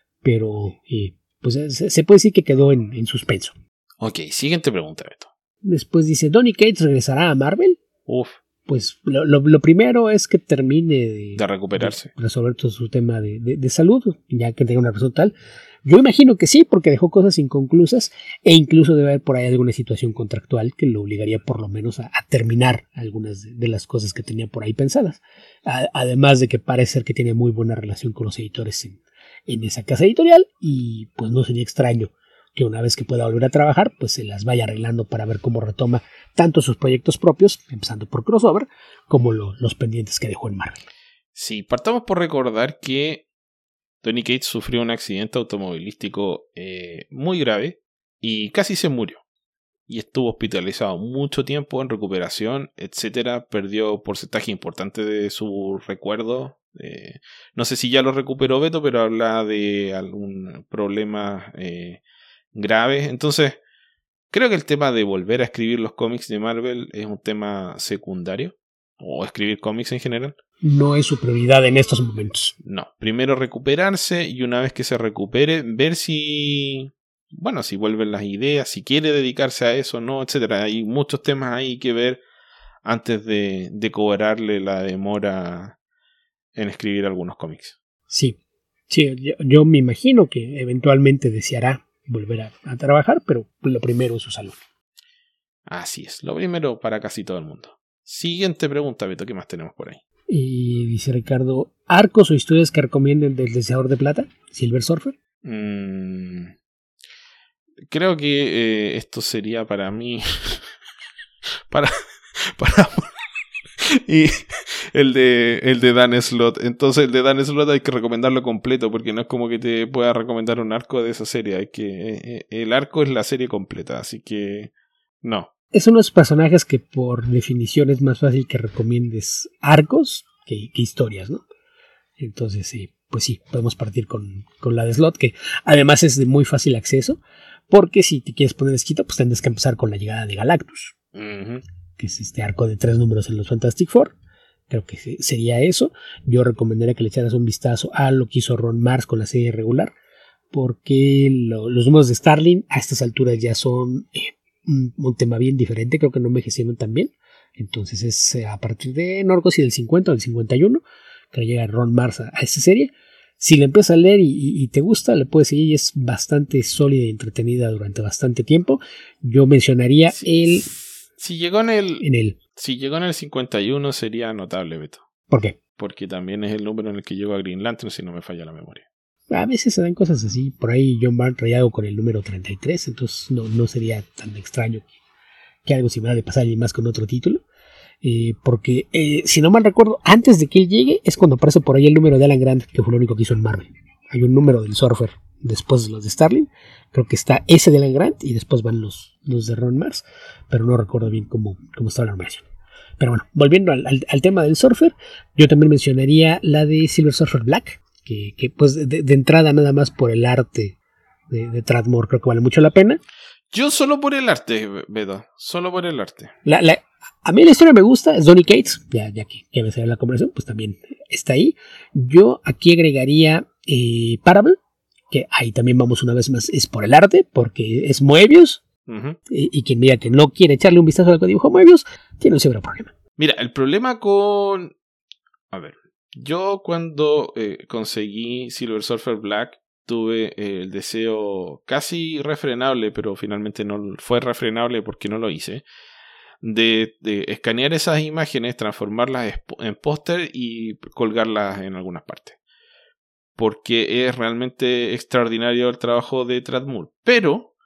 pero eh, pues se, se puede decir que quedó en, en suspenso. Ok, siguiente pregunta, Beto. Después dice, ¿Donny Cates regresará a Marvel? Uf. pues lo, lo, lo primero es que termine de, de recuperarse, de resolver todo su tema de, de, de salud, ya que tenga una razón tal. Yo imagino que sí, porque dejó cosas inconclusas e incluso debe haber por ahí alguna situación contractual que lo obligaría por lo menos a, a terminar algunas de, de las cosas que tenía por ahí pensadas. A, además de que parece ser que tiene muy buena relación con los editores en, en esa casa editorial y pues no sería extraño que una vez que pueda volver a trabajar, pues se las vaya arreglando para ver cómo retoma tanto sus proyectos propios, empezando por Crossover, como lo, los pendientes que dejó en Marvel. Sí, partamos por recordar que Donny Cates sufrió un accidente automovilístico eh, muy grave y casi se murió. Y estuvo hospitalizado mucho tiempo en recuperación, etcétera. Perdió porcentaje importante de su recuerdo. Eh, no sé si ya lo recuperó Beto, pero habla de algún problema eh, grave. Entonces, creo que el tema de volver a escribir los cómics de Marvel es un tema secundario. O escribir cómics en general. No es su prioridad en estos momentos. No, primero recuperarse y una vez que se recupere, ver si, bueno, si vuelven las ideas, si quiere dedicarse a eso, no, etcétera. Hay muchos temas ahí que ver antes de, de cobrarle la demora en escribir algunos cómics. Sí, sí, yo, yo me imagino que eventualmente deseará volver a, a trabajar, pero lo primero es su salud. Así es, lo primero para casi todo el mundo. Siguiente pregunta, Beto, ¿qué más tenemos por ahí? Y dice Ricardo, ¿arcos o historias que recomienden del Deseador de Plata? ¿Silver Surfer? Mm, creo que eh, esto sería para mí... para... para y el de el de Dan Slott. Entonces el de Dan Slott hay que recomendarlo completo, porque no es como que te pueda recomendar un arco de esa serie. Hay que eh, el arco es la serie completa, así que no. Es uno de los personajes que por definición es más fácil que recomiendes arcos que, que historias, ¿no? Entonces sí, pues sí, podemos partir con, con la de Slott, que además es de muy fácil acceso, porque si te quieres poner esquito, pues tendrás que empezar con la llegada de Galactus, uh-huh. que es este arco de tres números en los Fantastic Four. Creo que sería eso. Yo recomendaría que le echaras un vistazo a lo que hizo Ron Marz con la serie regular, porque lo, los números de Starling a estas alturas ya son... Eh, Un, un tema bien diferente, creo que no envejecieron tan bien. Entonces es eh, a partir de Norcos y del cincuenta o del cincuenta y uno que llega Ron Marz a, a esta serie. Si la empiezas a leer y, y, y te gusta, le puedes seguir y es bastante sólida y entretenida durante bastante tiempo. Yo mencionaría si, el... Si llegó en el, en el... Si llegó en el cincuenta y uno sería notable, Beto. ¿Por qué? Porque también es el número en el que llegó a Green Lantern, si no me falla la memoria. A veces se dan cosas así. Por ahí John Byrne traía algo con el número treinta y tres, entonces no, no sería tan extraño que, que algo similar le pasara y más con otro título. Eh, porque, eh, si no mal recuerdo, antes de que él llegue es cuando aparece por ahí el número de Alan Grant, que fue lo único que hizo en Marvel. Hay un número del Surfer después de los de Starling. Creo que está ese de Alan Grant y después van los, los de Ron Marz, pero no recuerdo bien cómo, cómo está la numeración. Pero bueno, volviendo al, al, al tema del Surfer, yo también mencionaría la de Silver Surfer Black. Que, que pues de, de entrada nada más por el arte de, de Tradmore creo que vale mucho la pena. Yo solo por el arte, Beto, solo por el arte. La, la, a mí la historia me gusta, es Donny Cates, ya, ya que, que me salió la conversación, pues también está ahí. Yo aquí agregaría eh, Parable, que ahí también vamos una vez más, es por el arte, porque es Moebius, uh-huh. y, y quien diga que no quiere echarle un vistazo al que dibujó Moebius, tiene un severo problema. Mira, el problema con... A ver... Yo cuando eh, conseguí Silver Surfer Black tuve eh, el deseo casi irrefrenable, pero finalmente no fue refrenable porque no lo hice, de, de escanear esas imágenes, transformarlas en póster y colgarlas en algunas partes. Porque es realmente extraordinario el trabajo de Tradmore. Pero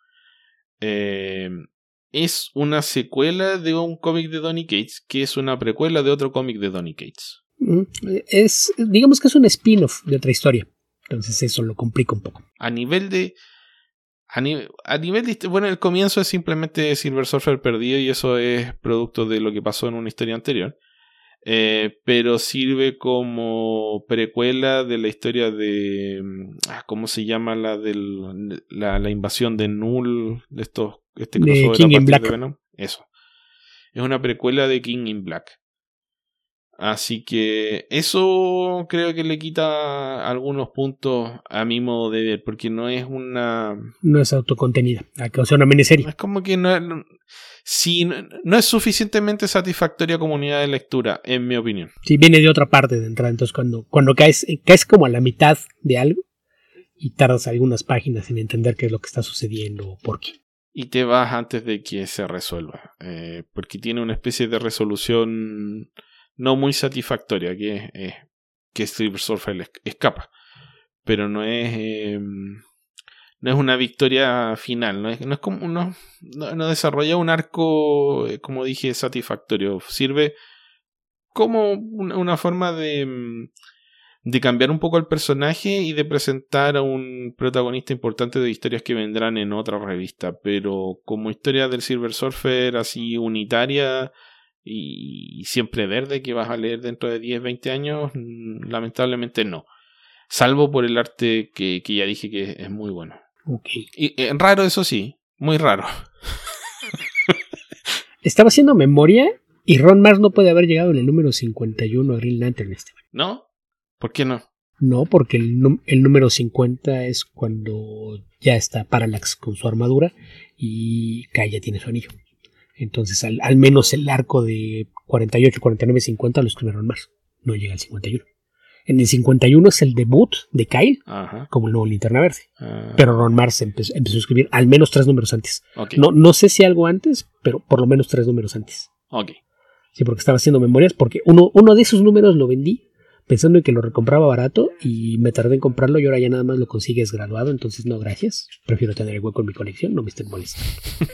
eh, es una secuela de un cómic de Donny Cates que es una precuela de otro cómic de Donny Cates. Es, digamos que es un spin-off de otra historia. Entonces eso lo complica un poco. A nivel de... A, ni, a nivel de... Bueno, el comienzo es simplemente Silver Surfer perdido y eso es producto de lo que pasó en una historia anterior. Eh, pero sirve como precuela de la historia de... ¿Cómo se llama? La de la, la invasión de Null. De estos, este crossover de King in Black. De Venom. Eso. Es una precuela de King in Black. Así que eso creo que le quita algunos puntos a mi modo de ver, porque no es una... No es autocontenida, o sea, una miniserie. Es como que no, no, si, no, no es suficientemente satisfactoria como unidad de lectura, en mi opinión. Sí, viene de otra parte de entrada, entonces cuando, cuando caes, caes como a la mitad de algo y tardas algunas páginas en entender qué es lo que está sucediendo o por qué. Y te vas antes de que se resuelva, eh, porque tiene una especie de resolución... no muy satisfactoria, que, eh, que Silver Surfer escapa. Pero no es eh, no es una victoria final. No es, no es como no, no, no desarrolla un arco, eh, como dije, satisfactorio. Sirve como una, una forma de, de cambiar un poco el personaje y de presentar a un protagonista importante de historias que vendrán en otra revista. Pero como historia del Silver Surfer así unitaria... y siempre verde que vas a leer dentro de diez, veinte años, lamentablemente no. Salvo por el arte que, que ya dije que es muy bueno. Okay. Y eh, raro, eso sí, muy raro. Estaba haciendo memoria y Ron Marz no puede haber llegado en el número cincuenta y uno a Green Lantern este. ¿No? ¿Por qué no? No, porque el, el número cincuenta es cuando ya está Parallax con su armadura y Kai ya tiene su anillo. Entonces, al, al menos el arco de cuarenta y ocho, cuarenta y nueve, cincuenta lo escribe Ron Marz. No llega al cincuenta y uno. En el cincuenta y uno es el debut de Kyle, Ajá. como el nuevo Linterna Verde. Uh... Pero Ron Marz empezó, empezó a escribir al menos tres números antes. Okay. No, no sé si algo antes, pero por lo menos tres números antes. Ok. Sí, porque estaba haciendo memorias, porque uno, uno de esos números lo vendí pensando en que lo recompraba barato y me tardé en comprarlo y ahora ya nada más lo consigues graduado. Entonces, no, gracias. Prefiero tener el hueco en mi colección, no me estén molestando.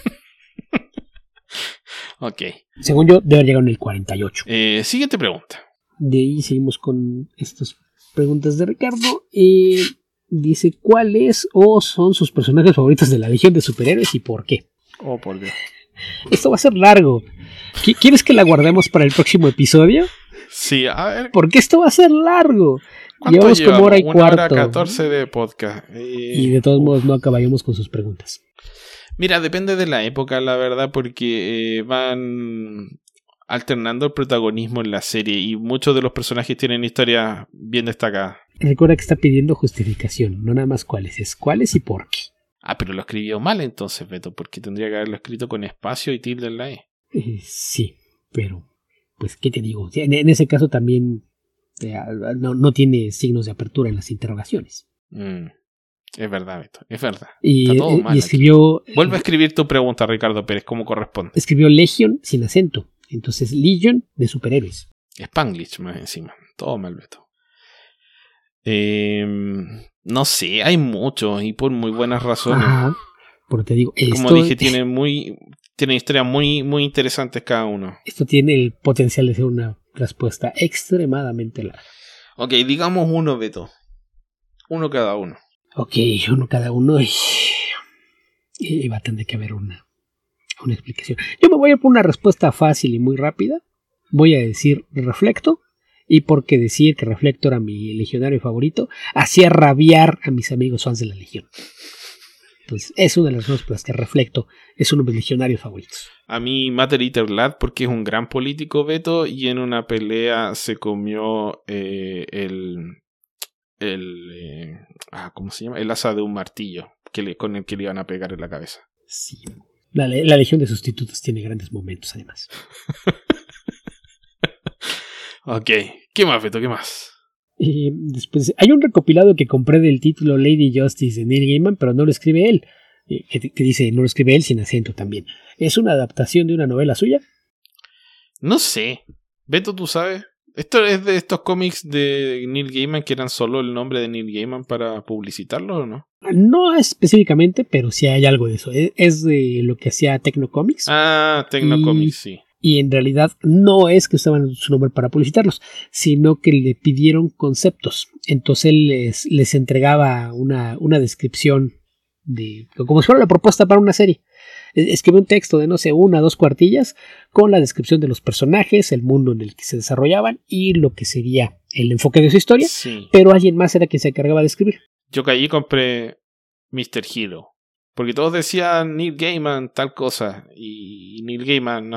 Ok. Según yo, debe haber llegado en el cuarenta y ocho. Eh, siguiente pregunta. De ahí seguimos con estas preguntas de Ricardo. Eh, dice, ¿cuáles o son sus personajes favoritos de la Legión de Superhéroes y por qué? Oh, por Dios. Esto va a ser largo. ¿Quieres que la guardemos para el próximo episodio? Sí, a ver. Porque esto va a ser largo. Llevamos como hora y Una cuarto. Hora catorce de podcast. Y, y de todos uf. modos no acabaríamos con sus preguntas. Mira, depende de la época, la verdad, porque eh, van alternando el protagonismo en la serie y muchos de los personajes tienen historias bien destacadas. Recuerda que está pidiendo justificación, no nada más cuáles, es cuáles y por qué. Ah, pero lo escribió mal entonces, Beto, porque tendría que haberlo escrito con espacio y tilde en la E. Eh, sí, pero, pues, ¿qué te digo? En, en ese caso también eh, no, no tiene signos de apertura en las interrogaciones. Mm. Es verdad, Beto, es verdad. Y, Está todo mal y escribió... Aquí. Vuelve a escribir tu pregunta, Ricardo Pérez, como corresponde. Escribió Legion sin acento. Entonces, Legion de superhéroes. Spanglish más encima. Todo mal, Beto. Eh, no sé, hay muchos y por muy buenas razones. Ajá, porque te digo... Como esto, dije, tiene muy... Tiene historias muy, muy interesantes cada uno. Esto tiene el potencial de ser una respuesta extremadamente larga. Ok, digamos uno, Beto. Uno cada uno. Ok, uno cada uno y, y va a tener que haber una, una explicación. Yo me voy a poner una respuesta fácil y muy rápida. Voy a decir Reflecto. Y porque decir que Reflecto era mi legionario favorito hacía rabiar a mis amigos fans de la Legión. Entonces es una de las razones por las que Reflecto es uno de mis legionarios favoritos. A mí Matter Eater Lad porque es un gran político, Beto, y en una pelea se comió eh, el... el eh, ah, ¿cómo se llama? El asa de un martillo que le, con el que le iban a pegar en la cabeza. Sí. La, la Legión de Sustitutos tiene grandes momentos, además. Ok. ¿Qué más, Beto? ¿Qué más? Eh, después, hay un recopilado que compré del título Lady Justice de Neil Gaiman, pero no lo escribe él. Eh, que, que dice, no lo escribe él sin acento también. ¿Es una adaptación de una novela suya? No sé. Beto, ¿tú sabes? ¿Esto es de estos cómics de Neil Gaiman que eran solo el nombre de Neil Gaiman para publicitarlo o no? No específicamente, pero sí hay algo de eso. Es, es de lo que hacía Tecno Comics. Ah, Tecno Comics, sí. Y en realidad no es que usaban su nombre para publicitarlos, sino que le pidieron conceptos. Entonces él les, les entregaba una, una descripción de como si fuera la propuesta para una serie. Escribe un texto de, no sé, una o dos cuartillas con la descripción de los personajes, el mundo en el que se desarrollaban y lo que sería el enfoque de su historia. Sí. Pero alguien más era quien se encargaba de escribir. Yo caí y compré mister Hero. Porque todos decían Neil Gaiman tal cosa y Neil Gaiman no estaba.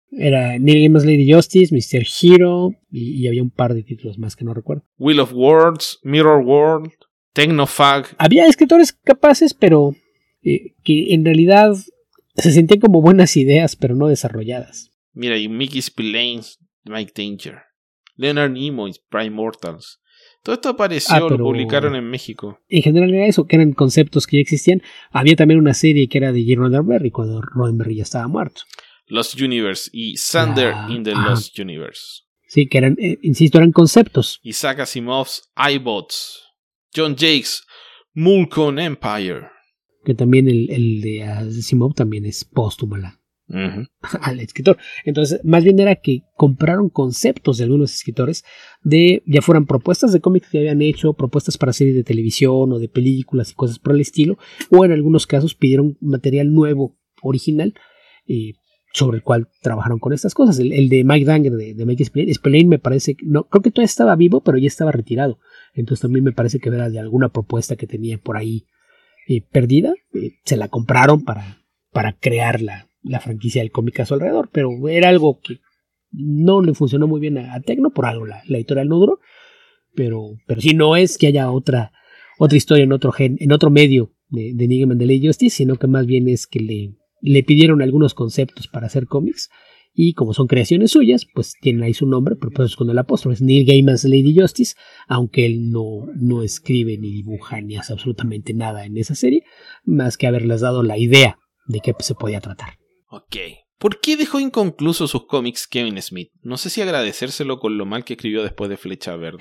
Era Neil Gaiman's Lady Justice, mister Hero y, y había un par de títulos más que no recuerdo. Wheel of Words, Mirror World, Technofag. Había escritores capaces, pero eh, que en realidad se sentían como buenas ideas, pero no desarrolladas. Mira, y Mickey Spillane, Mike Danger, Leonard Nimoy, Prime Mortals. Todo esto apareció, Ah, pero lo publicaron en México. En general era eso, que eran conceptos que ya existían. Había también una serie que era de J. Roddenberry cuando Roddenberry ya estaba muerto. Lost Universe y Thunder Ah, in the ajá. Lost Universe. Sí, que eran, eh, insisto, eran conceptos. Isaac Asimov's iBots. John Jakes, Mulcon Empire. Que también el, el de Asimov también es póstumo la, Uh-huh. al escritor. Entonces, más bien era que compraron conceptos de algunos escritores, de ya fueran propuestas de cómics que habían hecho, propuestas para series de televisión o de películas y cosas por el estilo, o en algunos casos pidieron material nuevo, original, eh, sobre el cual trabajaron con estas cosas. El, el de Mike Danger, de, de Mike Spillane, Spillane me parece, no, creo que todavía estaba vivo, pero ya estaba retirado. Entonces también me parece que era de alguna propuesta que tenía por ahí eh, perdida, eh, se la compraron para, para crear la la franquicia del cómic a su alrededor, pero era algo que no le funcionó muy bien a, a Tecno, por algo la, la editorial no duró, pero, pero sí no es que haya otra, otra historia en otro gen, en otro medio de, de Neil Gaiman de Lady Justice, sino que más bien es que le, le pidieron algunos conceptos para hacer cómics, y como son creaciones suyas, pues tienen ahí su nombre, pero pues con el apóstrofe, es Neil Gaiman's Lady Justice, aunque él no, no escribe ni dibuja ni hace absolutamente nada en esa serie, más que haberles dado la idea de qué se podía tratar. Ok. ¿Por qué dejó inconclusos sus cómics Kevin Smith? No sé si agradecérselo con lo mal que escribió después de Flecha Verde.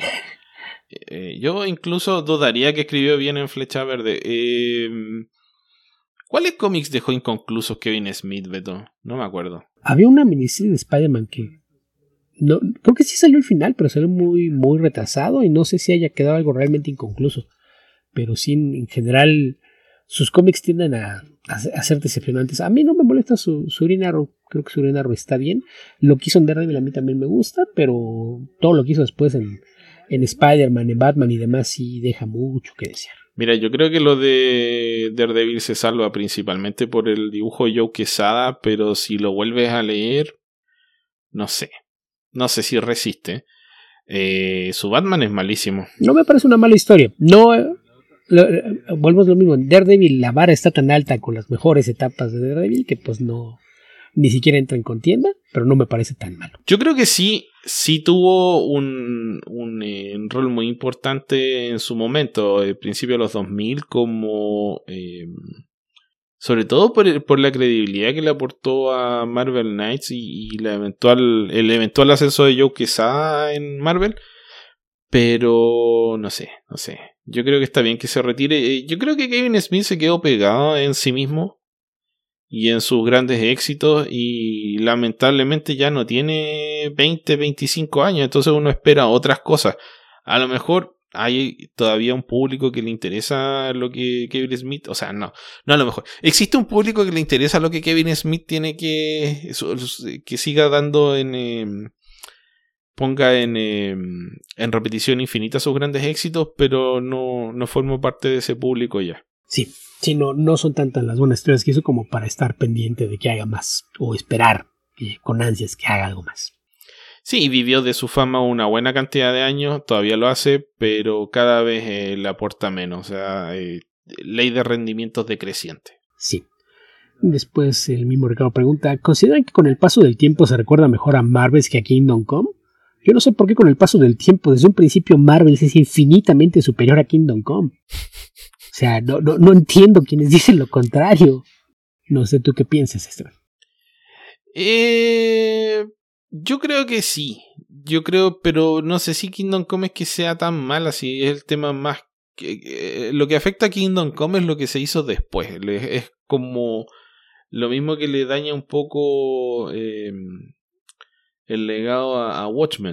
Eh, yo incluso dudaría que escribió bien en Flecha Verde. Eh, ¿Cuáles cómics dejó inconclusos Kevin Smith, Beto? No me acuerdo. Había una miniserie de Spider-Man que no, creo que sí salió al final, pero salió muy, muy retrasado y no sé si haya quedado algo realmente inconcluso. Pero sí, en, en general, sus cómics tienden a, a, a ser decepcionantes. A mí no me molesta su, su Green Arrow. Creo que su Green Arrow está bien. Lo que hizo en Daredevil a mí también me gusta, pero todo lo que hizo después en, en Spider-Man, en Batman y demás sí deja mucho que desear. Mira, yo creo que lo de Daredevil se salva principalmente por el dibujo de Joe Quesada, pero si lo vuelves a leer, no sé. No sé si resiste. Eh, su Batman es malísimo. No me parece una mala historia. No... Lo, volvemos a lo mismo, en Daredevil la vara está tan alta con las mejores etapas de Daredevil que pues no, ni siquiera entra en contienda, pero no me parece tan malo. Yo creo que sí, sí tuvo un, un, eh, un rol muy importante en su momento, al principio de los dos mil, como eh, sobre todo por, el, por la credibilidad que le aportó a Marvel Knights y, y la eventual, el eventual ascenso de Joe Quesada en Marvel. Pero no sé, no sé. Yo creo que está bien que se retire. Yo creo que Kevin Smith se quedó pegado en sí mismo y en sus grandes éxitos y lamentablemente ya no tiene veinte, veinticinco años, entonces uno espera otras cosas. A lo mejor hay todavía un público que le interesa lo que Kevin Smith, o sea, no, no a lo mejor. Existe un público que le interesa lo que Kevin Smith tiene que que siga dando en eh, ponga en, eh, en repetición infinita sus grandes éxitos, pero no, no formo parte de ese público ya. Sí, sí no, no son tantas las buenas historias que hizo como para estar pendiente de que haga más, o esperar eh, con ansias que haga algo más. Sí, vivió de su fama una buena cantidad de años, todavía lo hace, pero cada vez eh, le aporta menos, o sea, eh, ley de rendimientos decreciente. Sí. Después el mismo Ricardo pregunta, ¿consideran que con el paso del tiempo se recuerda mejor a Marvels que a Kingdom Come? Yo no sé por qué con el paso del tiempo, desde un principio Marvel es infinitamente superior a Kingdom Come. O sea, no, no, no entiendo quienes dicen lo contrario. No sé tú qué piensas, Esteban. Eh, yo creo que sí. Yo creo, pero no sé si Kingdom Come es que sea tan mal así. Es el tema más... que, que lo que afecta a Kingdom Come es lo que se hizo después. Es como lo mismo que le daña un poco... Eh, el legado a, a Watchmen.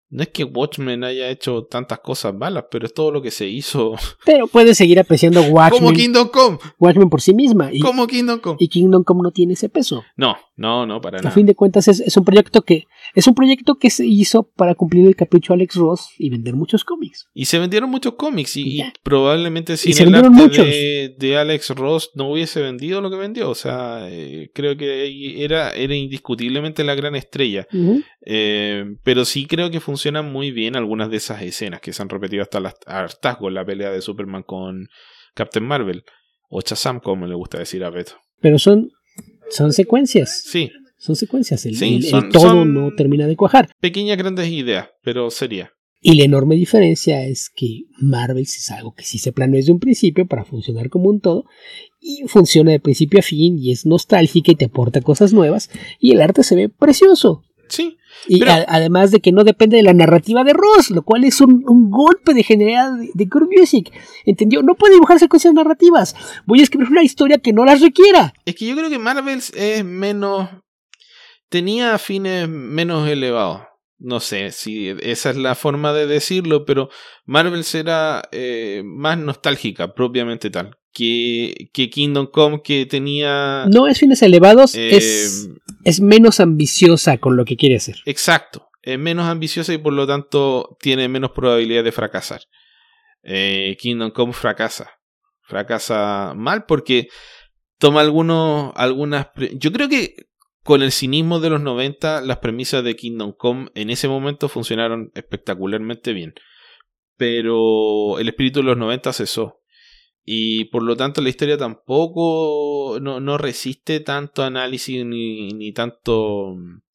No es que Watchmen haya hecho tantas cosas malas, pero es todo lo que se hizo. Pero puedes seguir apreciando Watchmen. Como Kingdom Come. Watchmen por sí misma. Y, Como Kingdom Come. Y Kingdom Come no tiene ese peso. No, no, no, para nada. A fin de cuentas es, es un proyecto que es un proyecto que se hizo para cumplir el capricho de Alex Ross y vender muchos cómics. Y se vendieron muchos cómics y, y probablemente sin se el arte muchos. de, de Alex Ross no hubiese vendido lo que vendió. O sea, eh, creo que era, era indiscutiblemente la gran estrella. Uh-huh. Eh, pero sí creo que funcionan muy bien algunas de esas escenas que se han repetido hasta el hartazgo, la pelea de Superman con Captain Marvel o Shazam, como le gusta decir a Beto. Pero son, son secuencias. Sí. Son secuencias. El, sí, el, son, el todo son no termina de cuajar. Pequeñas grandes ideas, pero sería. Y la enorme diferencia es que Marvel es algo que sí se planeó desde un principio para funcionar como un todo y funciona de principio a fin y es nostálgica y te aporta cosas nuevas y el arte se ve precioso. Sí. Y pero... a, además de que no depende de la narrativa de Ross, lo cual es un, un golpe de genialidad de, de Kurt Busiek. ¿Entendió? No puede dibujar secuencias narrativas. Voy a escribir una historia que no las requiera. Es que yo creo que Marvel es menos... tenía fines menos elevados. No sé si esa es la forma de decirlo, pero Marvel será eh, más nostálgica, propiamente tal, que, que Kingdom Come, que tenía... No es fines elevados, eh, es, es menos ambiciosa con lo que quiere hacer. Exacto, es menos ambiciosa y por lo tanto tiene menos probabilidad de fracasar. Eh, Kingdom Come fracasa, fracasa mal porque toma algunos, algunas... Pre- Yo creo que con el cinismo de los noventa, las premisas de Kingdom Come en ese momento funcionaron espectacularmente bien. Pero el espíritu de los noventa cesó. Y por lo tanto la historia tampoco no, no resiste tanto análisis ni, ni tanto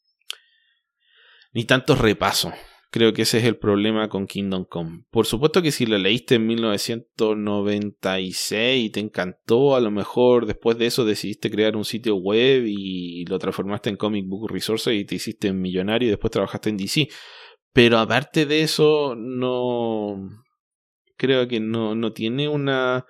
ni tanto repaso. Creo que ese es el problema con Kingdom Come. Por supuesto que si la leíste en mil novecientos noventa y seis y te encantó, a lo mejor después de eso decidiste crear un sitio web y lo transformaste en Comic Book Resources y te hiciste millonario y después trabajaste en D C. Pero aparte de eso, no... Creo que no, no tiene una...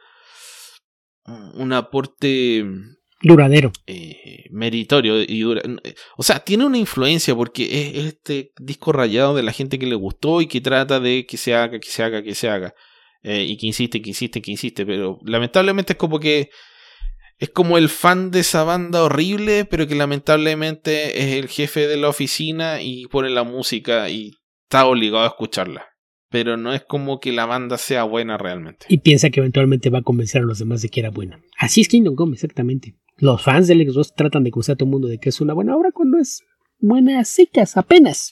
un aporte... duradero. Eh, meritorio y dura. O sea, tiene una influencia porque es este disco rayado de la gente que le gustó y que trata de que se haga, que se haga, que se haga. Eh, y que insiste, que insiste, que insiste. Pero lamentablemente es como que es como el fan de esa banda horrible, pero que lamentablemente es el jefe de la oficina y pone la música y está obligado a escucharla. Pero no es como que la banda sea buena realmente. Y piensa que eventualmente va a convencer a los demás de que era buena. Así es Kingdom Come, exactamente. Los fans de Alex Ross tratan de convencer a todo el mundo de que es una buena obra cuando es buena a secas, apenas.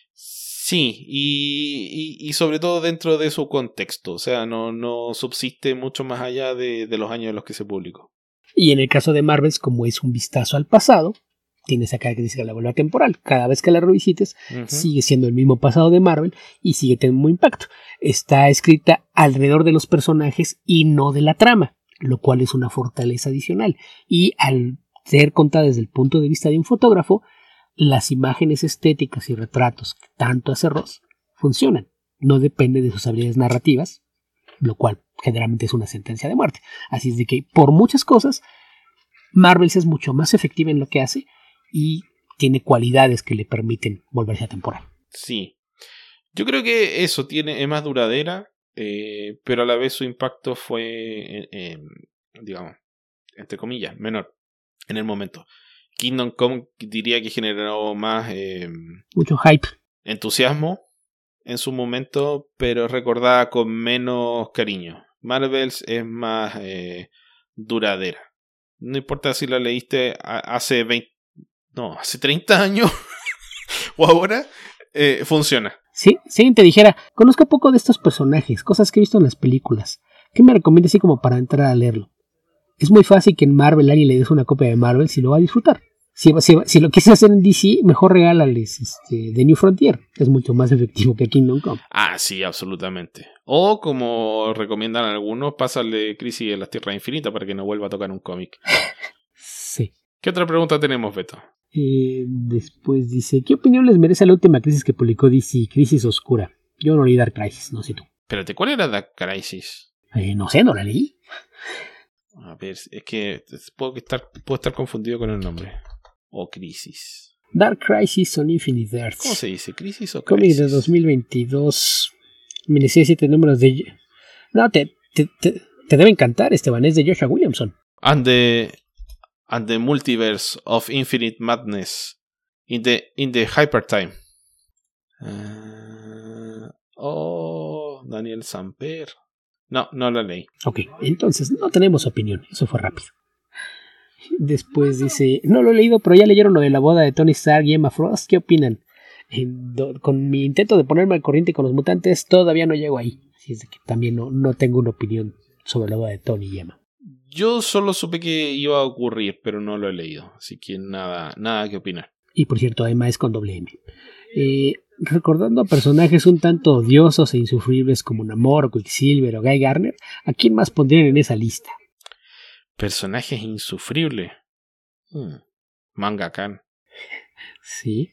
Sí, y, y, y sobre todo dentro de su contexto. O sea, no, no subsiste mucho más allá de, de los años en los que se publicó. Y en el caso de Marvel, como es un vistazo al pasado, tiene esa característica de la bola temporal. Cada vez que la revisites, uh-huh. sigue siendo el mismo pasado de Marvel y sigue teniendo un impacto. Está escrita alrededor de los personajes y no de la trama, lo cual es una fortaleza adicional. Y al ser contada desde el punto de vista de un fotógrafo, las imágenes estéticas y retratos que tanto hace Ross funcionan. No depende de sus habilidades narrativas, lo cual generalmente es una sentencia de muerte. Así es de que, por muchas cosas, Marvel es mucho más efectiva en lo que hace y tiene cualidades que le permiten volverse atemporal. Sí. Yo creo que eso tiene, es más duradera, eh, pero a la vez su impacto fue, eh, eh, digamos, entre comillas, menor en el momento. Kingdom Come diría que generó más eh, mucho hype, entusiasmo en su momento, pero recordada con menos cariño. Marvels es más eh, duradera. No importa si la leíste hace veinte, no, hace treinta años o ahora, eh, funciona. Sí, sí, te dijera, conozco poco de estos personajes, cosas que he visto en las películas. ¿Qué me recomiendas así como para entrar a leerlo? Es muy fácil que en Marvel alguien le des una copia de Marvel si lo va a disfrutar. Si, si, si lo quieres hacer en D C, mejor regálales este, The New Frontier. Es mucho más efectivo que Kingdom Come. Ah, sí, absolutamente. O, como recomiendan algunos, pásale Crisis en las Tierras Infinitas para que no vuelva a tocar un cómic. Sí. ¿Qué otra pregunta tenemos, Beto? Eh, después dice, ¿qué opinión les merece la última crisis que publicó D C? Crisis Oscura. Yo no leí Dark Crisis, no sé tú. Espérate, ¿cuál era Dark Crisis? Eh, no sé, no la leí. A ver, es que puedo estar, puedo estar confundido con el nombre. O Crisis. Dark Crisis on Infinite Earths. ¿Cómo se dice? ¿Crisis o Cómic Crisis? de dos mil veintidós. Miniserie siete números de... No, te, te, te, te debe encantar, Esteban. Es de Joshua Williamson. And the, and the Multiverse of Infinite Madness in the, in the Hypertime. Uh, oh, Daniel Samper. No, no la leí. Ok, entonces no tenemos opinión. Eso fue rápido. Después dice, no lo he leído, pero ya leyeron lo de la boda de Tony Stark y Emma Frost. ¿Qué opinan? Eh, do, con mi intento de ponerme al corriente con los mutantes, todavía no llego ahí. Así es de que también no, no tengo una opinión sobre la boda de Tony y Emma. Yo solo supe que iba a ocurrir, pero no lo he leído. Así que nada, nada que opinar. Y por cierto, Emma es con doble M. Eh, recordando a personajes un tanto odiosos e insufribles como Namor o Quicksilver o Guy Garner, ¿a quién más pondrían en esa lista? Personajes insufribles. Hmm. Manga Khan. Sí.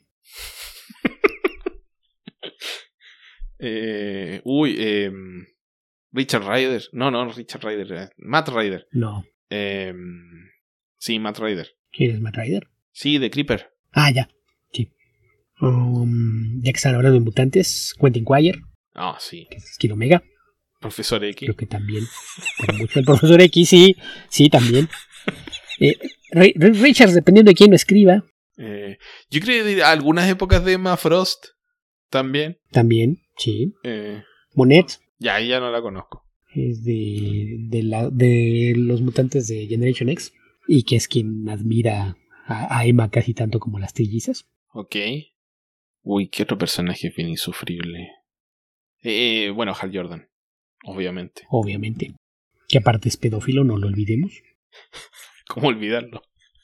eh, uy, eh, Richard Rider. No, no, Richard Rider. Eh, Matt Rider. No. Eh, sí, Matt Rider. ¿Quién es Matt Rider? Sí, de Creeper. Ah, ya. Sí. Um, ya que están hablando de mutantes, Quentin Quire. Ah, sí. Que es Skin Omega. Profesor X. Creo que también. Pero mucho el Profesor X, sí. Sí, también. Eh, Richards, dependiendo de quién lo escriba. Eh, yo creo que algunas épocas de Emma Frost también. También, sí. Eh, Monet. ya, ya no la conozco. Es de, de, la, de los mutantes de Generation X. Y que es quien admira a, a Emma casi tanto como las trillizas. Ok. Uy, ¿qué otro personaje es bien insufrible? Eh, bueno, Hal Jordan. Obviamente. Obviamente. Que aparte es pedófilo, no lo olvidemos. ¿Cómo olvidarlo?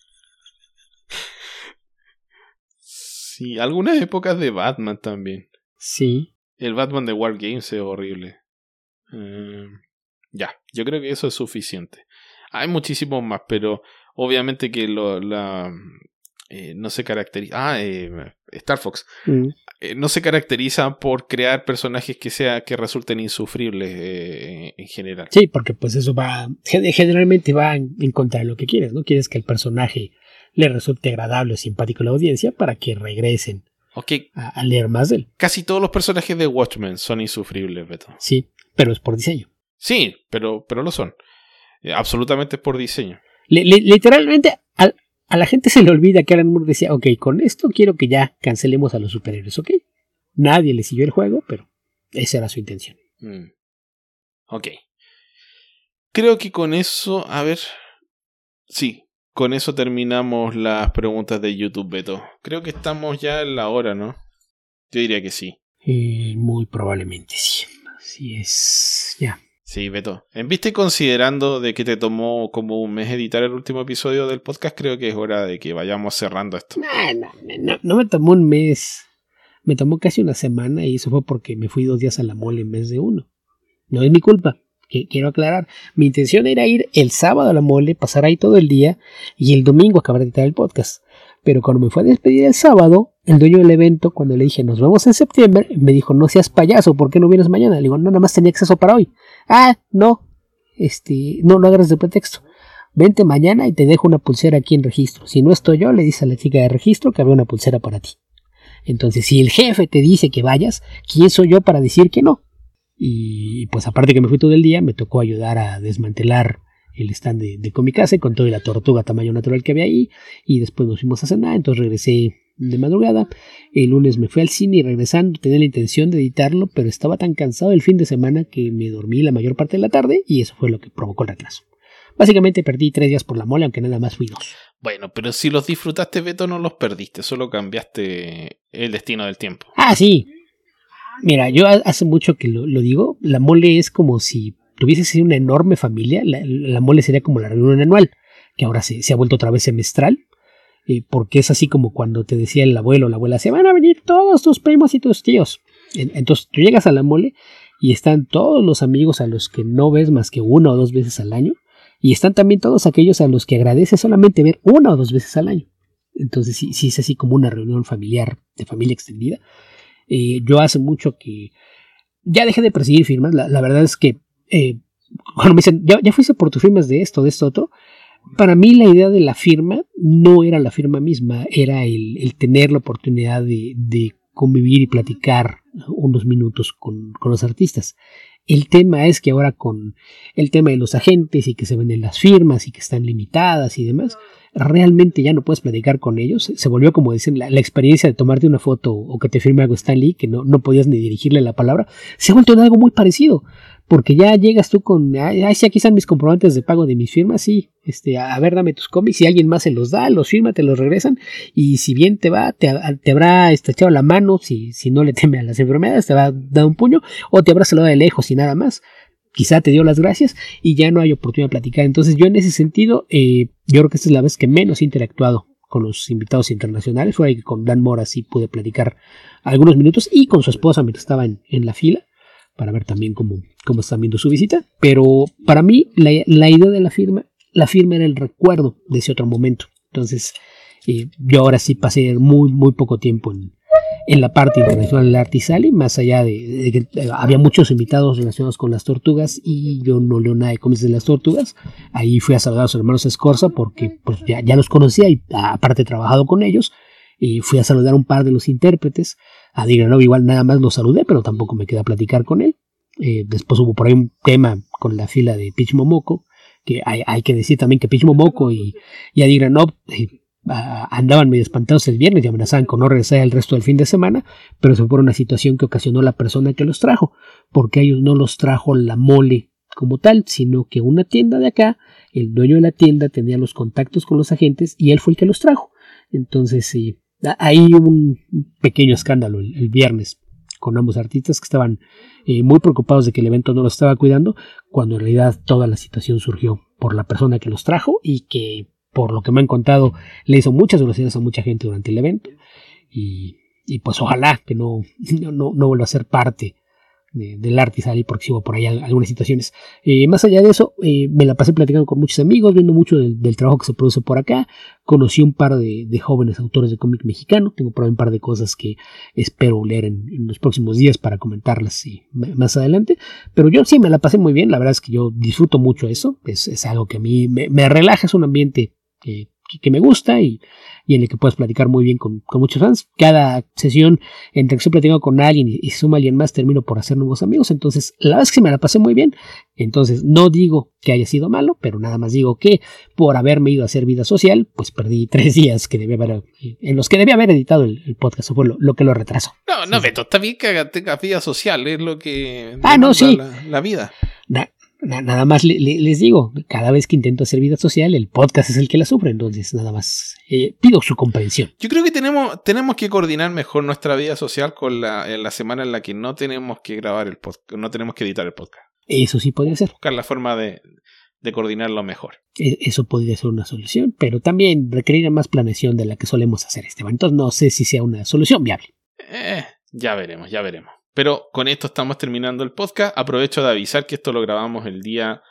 Sí, algunas épocas de Batman también. Sí. El Batman de War Games es horrible. Uh, ya, yo creo que eso es suficiente. Hay muchísimos más, pero obviamente que lo, la eh, no se caracteriza. Ah, eh, Star Fox. Mm. Eh, no se caracteriza por crear personajes que sea que resulten insufribles eh, en general. Sí, porque pues eso va, generalmente va en, en contra de lo que quieres, ¿no? Quieres que el personaje le resulte agradable o simpático a la audiencia para que regresen okay. a, a leer más de él. Casi todos los personajes de Watchmen son insufribles, Beto. Sí, pero es por diseño. Sí, pero, pero lo son. Eh, absolutamente por diseño. Le, le, literalmente a, a la gente se le olvida que Alan Moore decía, ok, con esto quiero que ya cancelemos a los superhéroes, ok. Nadie le siguió el juego, pero esa era su intención. Mm. Ok. Creo que con eso, a ver... Sí, con eso terminamos las preguntas de YouTube, Beto. Creo que estamos ya en la hora, ¿no? Yo diría que sí. Eh, muy probablemente sí. Así es, ya. Sí, Beto. En vista y considerando de que te tomó como un mes editar el último episodio del podcast, creo que es hora de que vayamos cerrando esto. No, no, no, no me tomó un mes. Me tomó casi una semana y eso fue porque me fui dos días a la mole en vez de uno. No es mi culpa, que quiero aclarar. Mi intención era ir el sábado a la mole, pasar ahí todo el día y el domingo acabar de editar el podcast. Pero cuando me fue a despedir el sábado, el dueño del evento, cuando le dije nos vemos en septiembre, me dijo no seas payaso, ¿por qué no vienes mañana? Le digo, no, nada más tenía acceso para hoy. Ah, no, este, no lo agarres de pretexto. Vente mañana y te dejo una pulsera aquí en registro. Si no estoy yo, le dice a la chica de registro que había una pulsera para ti. Entonces, si el jefe te dice que vayas, ¿quién soy yo para decir que no? Y pues aparte que me fui todo el día, me tocó ayudar a desmantelar el stand de, de Comicase con toda la tortuga tamaño natural que había ahí. Y después nos fuimos a cenar, entonces regresé de madrugada. El lunes me fui al cine y regresando tenía la intención de editarlo, pero estaba tan cansado el fin de semana que me dormí la mayor parte de la tarde y eso fue lo que provocó el retraso. Básicamente perdí tres días por la mole, aunque nada más fui dos. Bueno, pero si los disfrutaste, Beto, no los perdiste, solo cambiaste el destino del tiempo. Ah, sí. Mira, yo hace mucho que lo, lo digo, la mole es como si tuviese sido una enorme familia, la, la mole sería como la reunión anual, que ahora se, se ha vuelto otra vez semestral, eh, porque es así como cuando te decía el abuelo o la abuela, se van a venir todos tus primos y tus tíos. Entonces tú llegas a la mole y están todos los amigos a los que no ves más que una o dos veces al año, y están también todos aquellos a los que agradeces solamente ver una o dos veces al año. Entonces sí, sí es así como una reunión familiar, de familia extendida. Eh, yo hace mucho que ya dejé de perseguir firmas. La, la verdad es que eh, cuando me dicen, ya, ya fuiste por tus firmas de esto, de esto, otro, para mí la idea de la firma no era la firma misma, era el, el tener la oportunidad de, de convivir y platicar unos minutos con, con los artistas. El tema es que ahora con el tema de los agentes y que se venden las firmas y que están limitadas y demás, realmente ya no puedes platicar con ellos. Se volvió, como dicen, la, la experiencia de tomarte una foto o que te firme algo Stan Lee, que no, no podías ni dirigirle la palabra, se ha vuelto en algo muy parecido. Porque ya llegas tú con, ay, sí, aquí están mis comprobantes de pago de mis firmas, sí, este, a ver, dame tus cómics, si alguien más se los da, los firma, te los regresan, y si bien te va, te, te habrá estrechado la mano, si, si no le teme a las enfermedades, te va a dar un puño, o te habrá saludado de lejos y nada más, quizá te dio las gracias, y ya no hay oportunidad de platicar. Entonces yo en ese sentido, eh, yo creo que esta es la vez que menos he interactuado con los invitados internacionales. Fue ahí que con Dan Mora sí pude platicar algunos minutos, y con su esposa mientras estaba en, en la fila, para ver también cómo, cómo están viendo su visita. Pero para mí la, la idea de la firma, la firma era el recuerdo de ese otro momento. Entonces eh, yo ahora sí pasé muy muy poco tiempo en, en la parte internacional del Artisali, más allá de, de que eh, había muchos invitados relacionados con las tortugas y yo no leo nada de cómics de las tortugas. Ahí fui a saludar a sus hermanos Escorza porque pues, ya, ya los conocía y aparte he trabajado con ellos. Y fui a saludar a un par de los intérpretes. A Digranov igual nada más lo saludé, pero tampoco me quedé a platicar con él. Eh, después hubo por ahí un tema con la fila de Pitch Momoko, que hay, hay que decir también que Pitch Momoko y, y a Digranov eh, andaban medio espantados el viernes y amenazaban con no regresar el resto del fin de semana, pero eso fue una situación que ocasionó la persona que los trajo, porque a ellos no los trajo la mole como tal, sino que una tienda de acá, el dueño de la tienda tenía los contactos con los agentes y él fue el que los trajo. Entonces eh, ahí hubo un pequeño escándalo el, el viernes con ambos artistas que estaban eh, muy preocupados de que el evento no los estaba cuidando, cuando en realidad toda la situación surgió por la persona que los trajo y que, por lo que me han contado, le hizo muchas groserías a mucha gente durante el evento. Y, y pues ojalá que no, no, no vuelva a ser parte de, del Artisali, porque sí hubo por ahí algunas situaciones. Eh, más allá de eso, eh, me la pasé platicando con muchos amigos, viendo mucho del, del trabajo que se produce por acá. Conocí un par de, de jóvenes autores de cómic mexicano. Tengo por ahí un par de cosas que espero leer en, en los próximos días para comentarlas sí, más adelante. Pero yo sí me la pasé muy bien. La verdad es que yo disfruto mucho eso. Es, es algo que a mí me, me relaja, es un ambiente que, que, que me gusta y, y en el que puedes platicar muy bien con, con muchos fans. Cada sesión entre que estoy platicando con alguien y, y se suma alguien más, termino por hacer nuevos amigos. Entonces la verdad es que me la pasé muy bien. Entonces no digo que haya sido malo, pero nada más digo que por haberme ido a hacer vida social, pues perdí tres días que debía haber, en los que debía haber editado el, el podcast. Eso fue lo, lo que lo retrasó. No, no, sí. Beto, está bien que tengas vida social, es lo que ah, no, sí. la, la vida. Na, na, nada más le, le, les digo, cada vez que intento hacer vida social, el podcast es el que la sufre. Entonces nada más eh, pido su comprensión. Yo creo que tenemos, tenemos que coordinar mejor nuestra vida social con la, en la semana en la que no tenemos que grabar el podcast, no tenemos que editar el podcast. Eso sí podría ser. Buscar la forma de, de coordinarlo mejor. Eso podría ser una solución, pero también requeriría más planeación de la que solemos hacer, Esteban. Entonces no sé si sea una solución viable. Eh, ya veremos, ya veremos. Pero con esto estamos terminando el podcast. Aprovecho de avisar que esto lo grabamos el día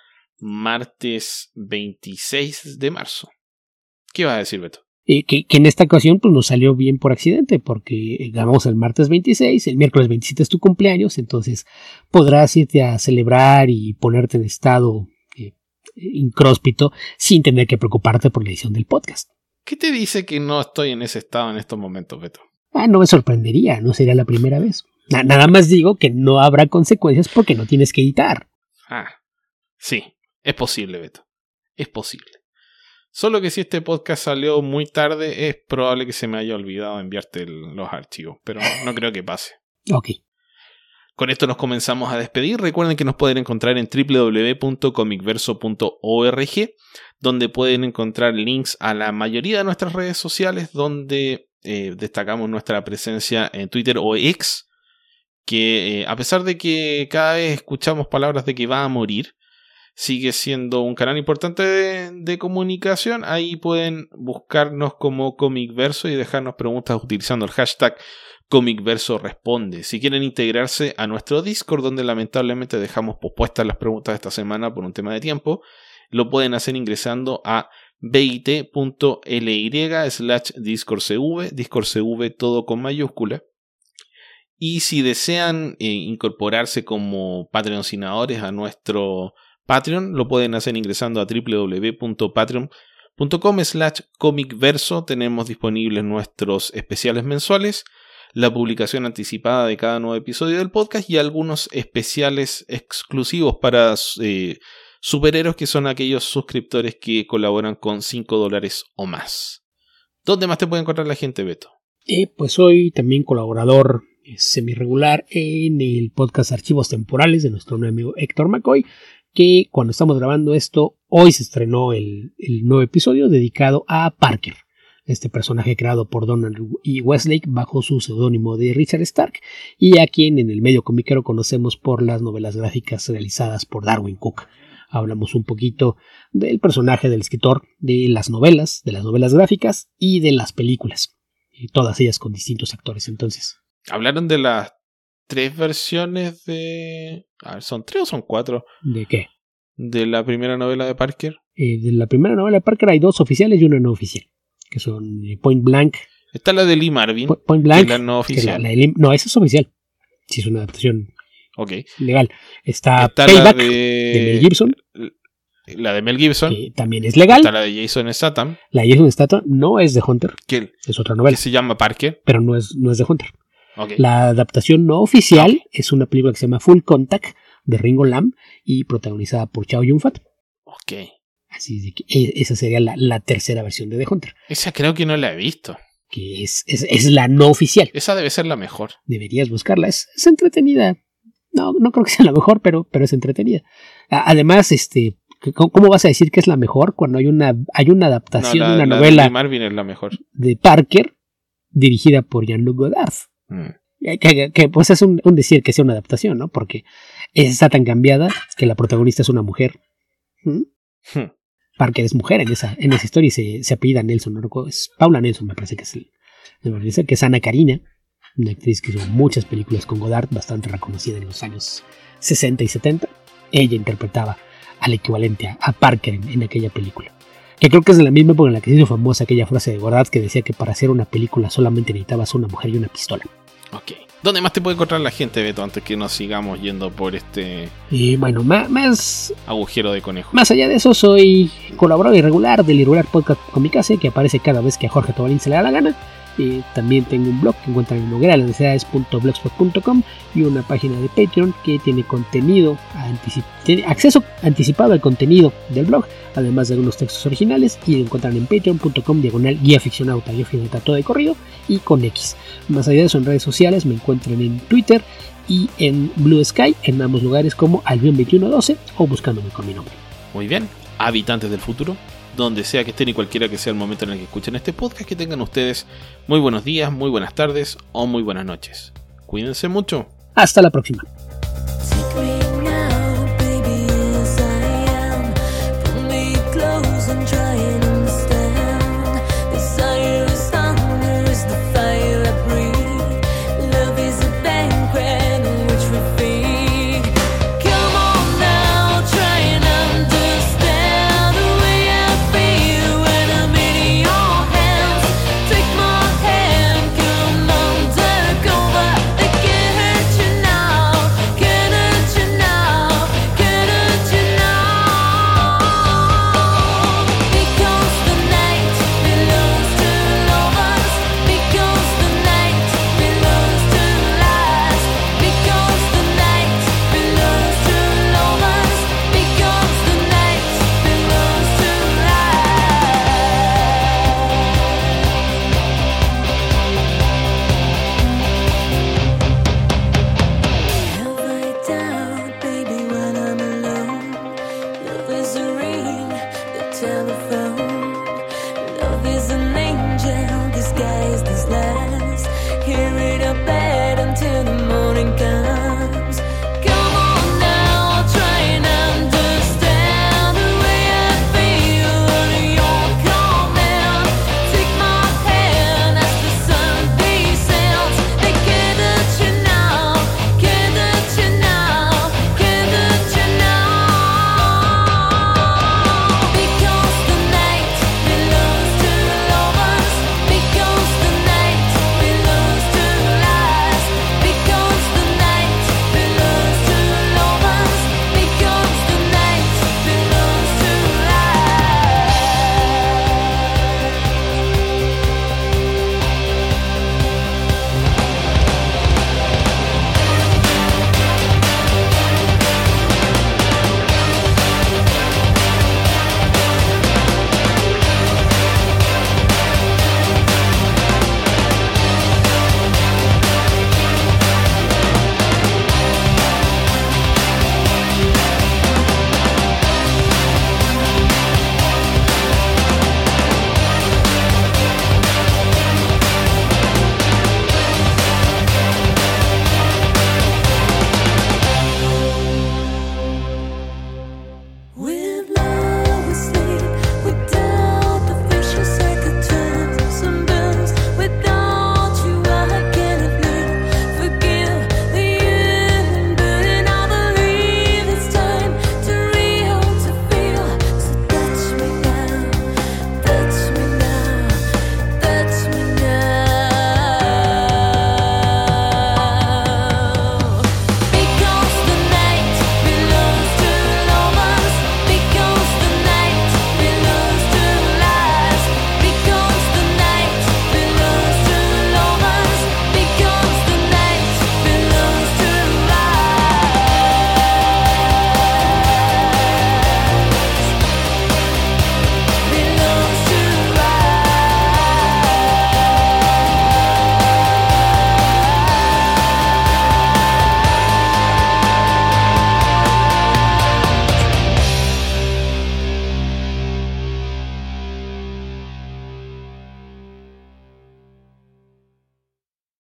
martes veintiséis de marzo. ¿Qué vas a decir, Beto? Eh, que, que en esta ocasión pues nos salió bien por accidente, porque grabamos el martes veintiséis, el miércoles veintisiete es tu cumpleaños, entonces podrás irte a celebrar y ponerte en estado eh, incróspito sin tener que preocuparte por la edición del podcast. ¿Qué te dice que no estoy en ese estado en estos momentos, Beto? Ah, no me sorprendería, no sería la primera vez. Na- nada más digo que no habrá consecuencias porque no tienes que editar. Ah, sí, es posible, Beto, es posible. Solo que si este podcast salió muy tarde, es probable que se me haya olvidado enviarte el, los archivos, pero no creo que pase. Ok. Con esto nos comenzamos a despedir. Recuerden que nos pueden encontrar en doble u doble u doble u punto comicverso punto org, donde pueden encontrar links a la mayoría de nuestras redes sociales, donde eh, destacamos nuestra presencia en Twitter o X, que eh, a pesar de que cada vez escuchamos palabras de que va a morir, sigue siendo un canal importante de, de comunicación. Ahí pueden buscarnos como Comicverso y dejarnos preguntas utilizando el hashtag Comicverso Responde. Si quieren integrarse a nuestro Discord, donde lamentablemente dejamos pospuestas las preguntas de esta semana por un tema de tiempo, lo pueden hacer ingresando a bit punto ly slash discordcv, discordcv todo con mayúscula. Y si desean eh, incorporarse como patrocinadores a nuestro Patreon, lo pueden hacer ingresando a w w w punto patreon punto com slash comicverso. Tenemos disponibles nuestros especiales mensuales, la publicación anticipada de cada nuevo episodio del podcast y algunos especiales exclusivos para eh, superhéroes, que son aquellos suscriptores que colaboran con cinco dólares o más. ¿Dónde más te puede encontrar la gente, Beto? Eh, pues soy también colaborador semi-regular en el podcast Archivos Temporales de nuestro nuevo amigo Héctor McCoy, que cuando estamos grabando esto, hoy se estrenó el, el nuevo episodio dedicado a Parker, este personaje creado por Donald E. Westlake bajo su seudónimo de Richard Stark, y a quien en el medio comiquero conocemos por las novelas gráficas realizadas por Darwyn Cooke. Hablamos un poquito del personaje del escritor, de las novelas, de las novelas gráficas y de las películas, y todas ellas con distintos actores. Entonces, hablaron de las tres versiones de... A ver, ¿son tres o son cuatro? ¿de qué? De la primera novela de Parker. Eh, de la primera novela de Parker hay dos oficiales y una no oficial, que son Point Blank. Está la de Lee Marvin, Point Blank, que es la no oficial. La, la de, no, esa es oficial. Sí, es una adaptación okay. legal. Está, Está Payback, la de... de Mel Gibson. La de Mel Gibson. Que también es legal. Está la de Jason Statham. La de Jason Statham no es de Hunter. Que, es otra novela. Que se llama Parker. Pero no es, no es de Hunter. Okay. La adaptación no oficial okay. es una película que se llama Full Contact de Ringo Lam y protagonizada por Chow Yun-fat. Ok. Así de que esa sería la, la tercera versión de The Hunter. Esa creo que no la he visto. Que es, es, es la no oficial. Esa debe ser la mejor. Deberías buscarla. Es, es entretenida. No, no creo que sea la mejor, pero, pero es entretenida. Además, este, ¿cómo vas a decir que es la mejor cuando hay una, hay una adaptación no, la, de una la novela de Marvin es la mejor. De Parker dirigida por Jean-Luc Godard? Mm. Que, que, que pues es un, un decir que sea una adaptación, ¿no? Porque está tan cambiada que la protagonista es una mujer. ¿Mm? Hmm. Parker es mujer en esa, en esa historia y se, se apellida Nelson, ¿no? Es Paula Nelson, me parece que es el, me parece que es Ana Karina, una actriz que hizo muchas películas con Godard, bastante reconocida en los años sesenta y setenta. Ella interpretaba al equivalente a, a Parker en, en aquella película. Que creo que es de la misma época en la que se hizo famosa aquella frase de Godard que decía que para hacer una película solamente necesitabas una mujer y una pistola. Ok. ¿Dónde más te puede encontrar la gente, Beto, antes que nos sigamos yendo por este... Y bueno, más, más... agujero de conejo. Más allá de eso, soy colaborador irregular del irregular podcast Comicase, que aparece cada vez que a Jorge Tobalín se le da la gana. Eh, también tengo un blog que encuentran en noguera las necesidades punto blogspot punto com y una página de Patreon que tiene contenido anticip- tiene acceso anticipado al contenido del blog, además de algunos textos originales, y lo encuentran en patreon punto com diagonal guía ficcionauta, guía ficcionauta todo de corrido y con X. Más allá de eso, en redes sociales me encuentran en Twitter y en Blue Sky, en ambos lugares como Albion veintiuno doce o buscándome con mi nombre. Muy bien, habitantes del futuro, donde sea que estén y cualquiera que sea el momento en el que escuchen este podcast, que tengan ustedes muy buenos días, muy buenas tardes o muy buenas noches. Cuídense mucho. Hasta la próxima.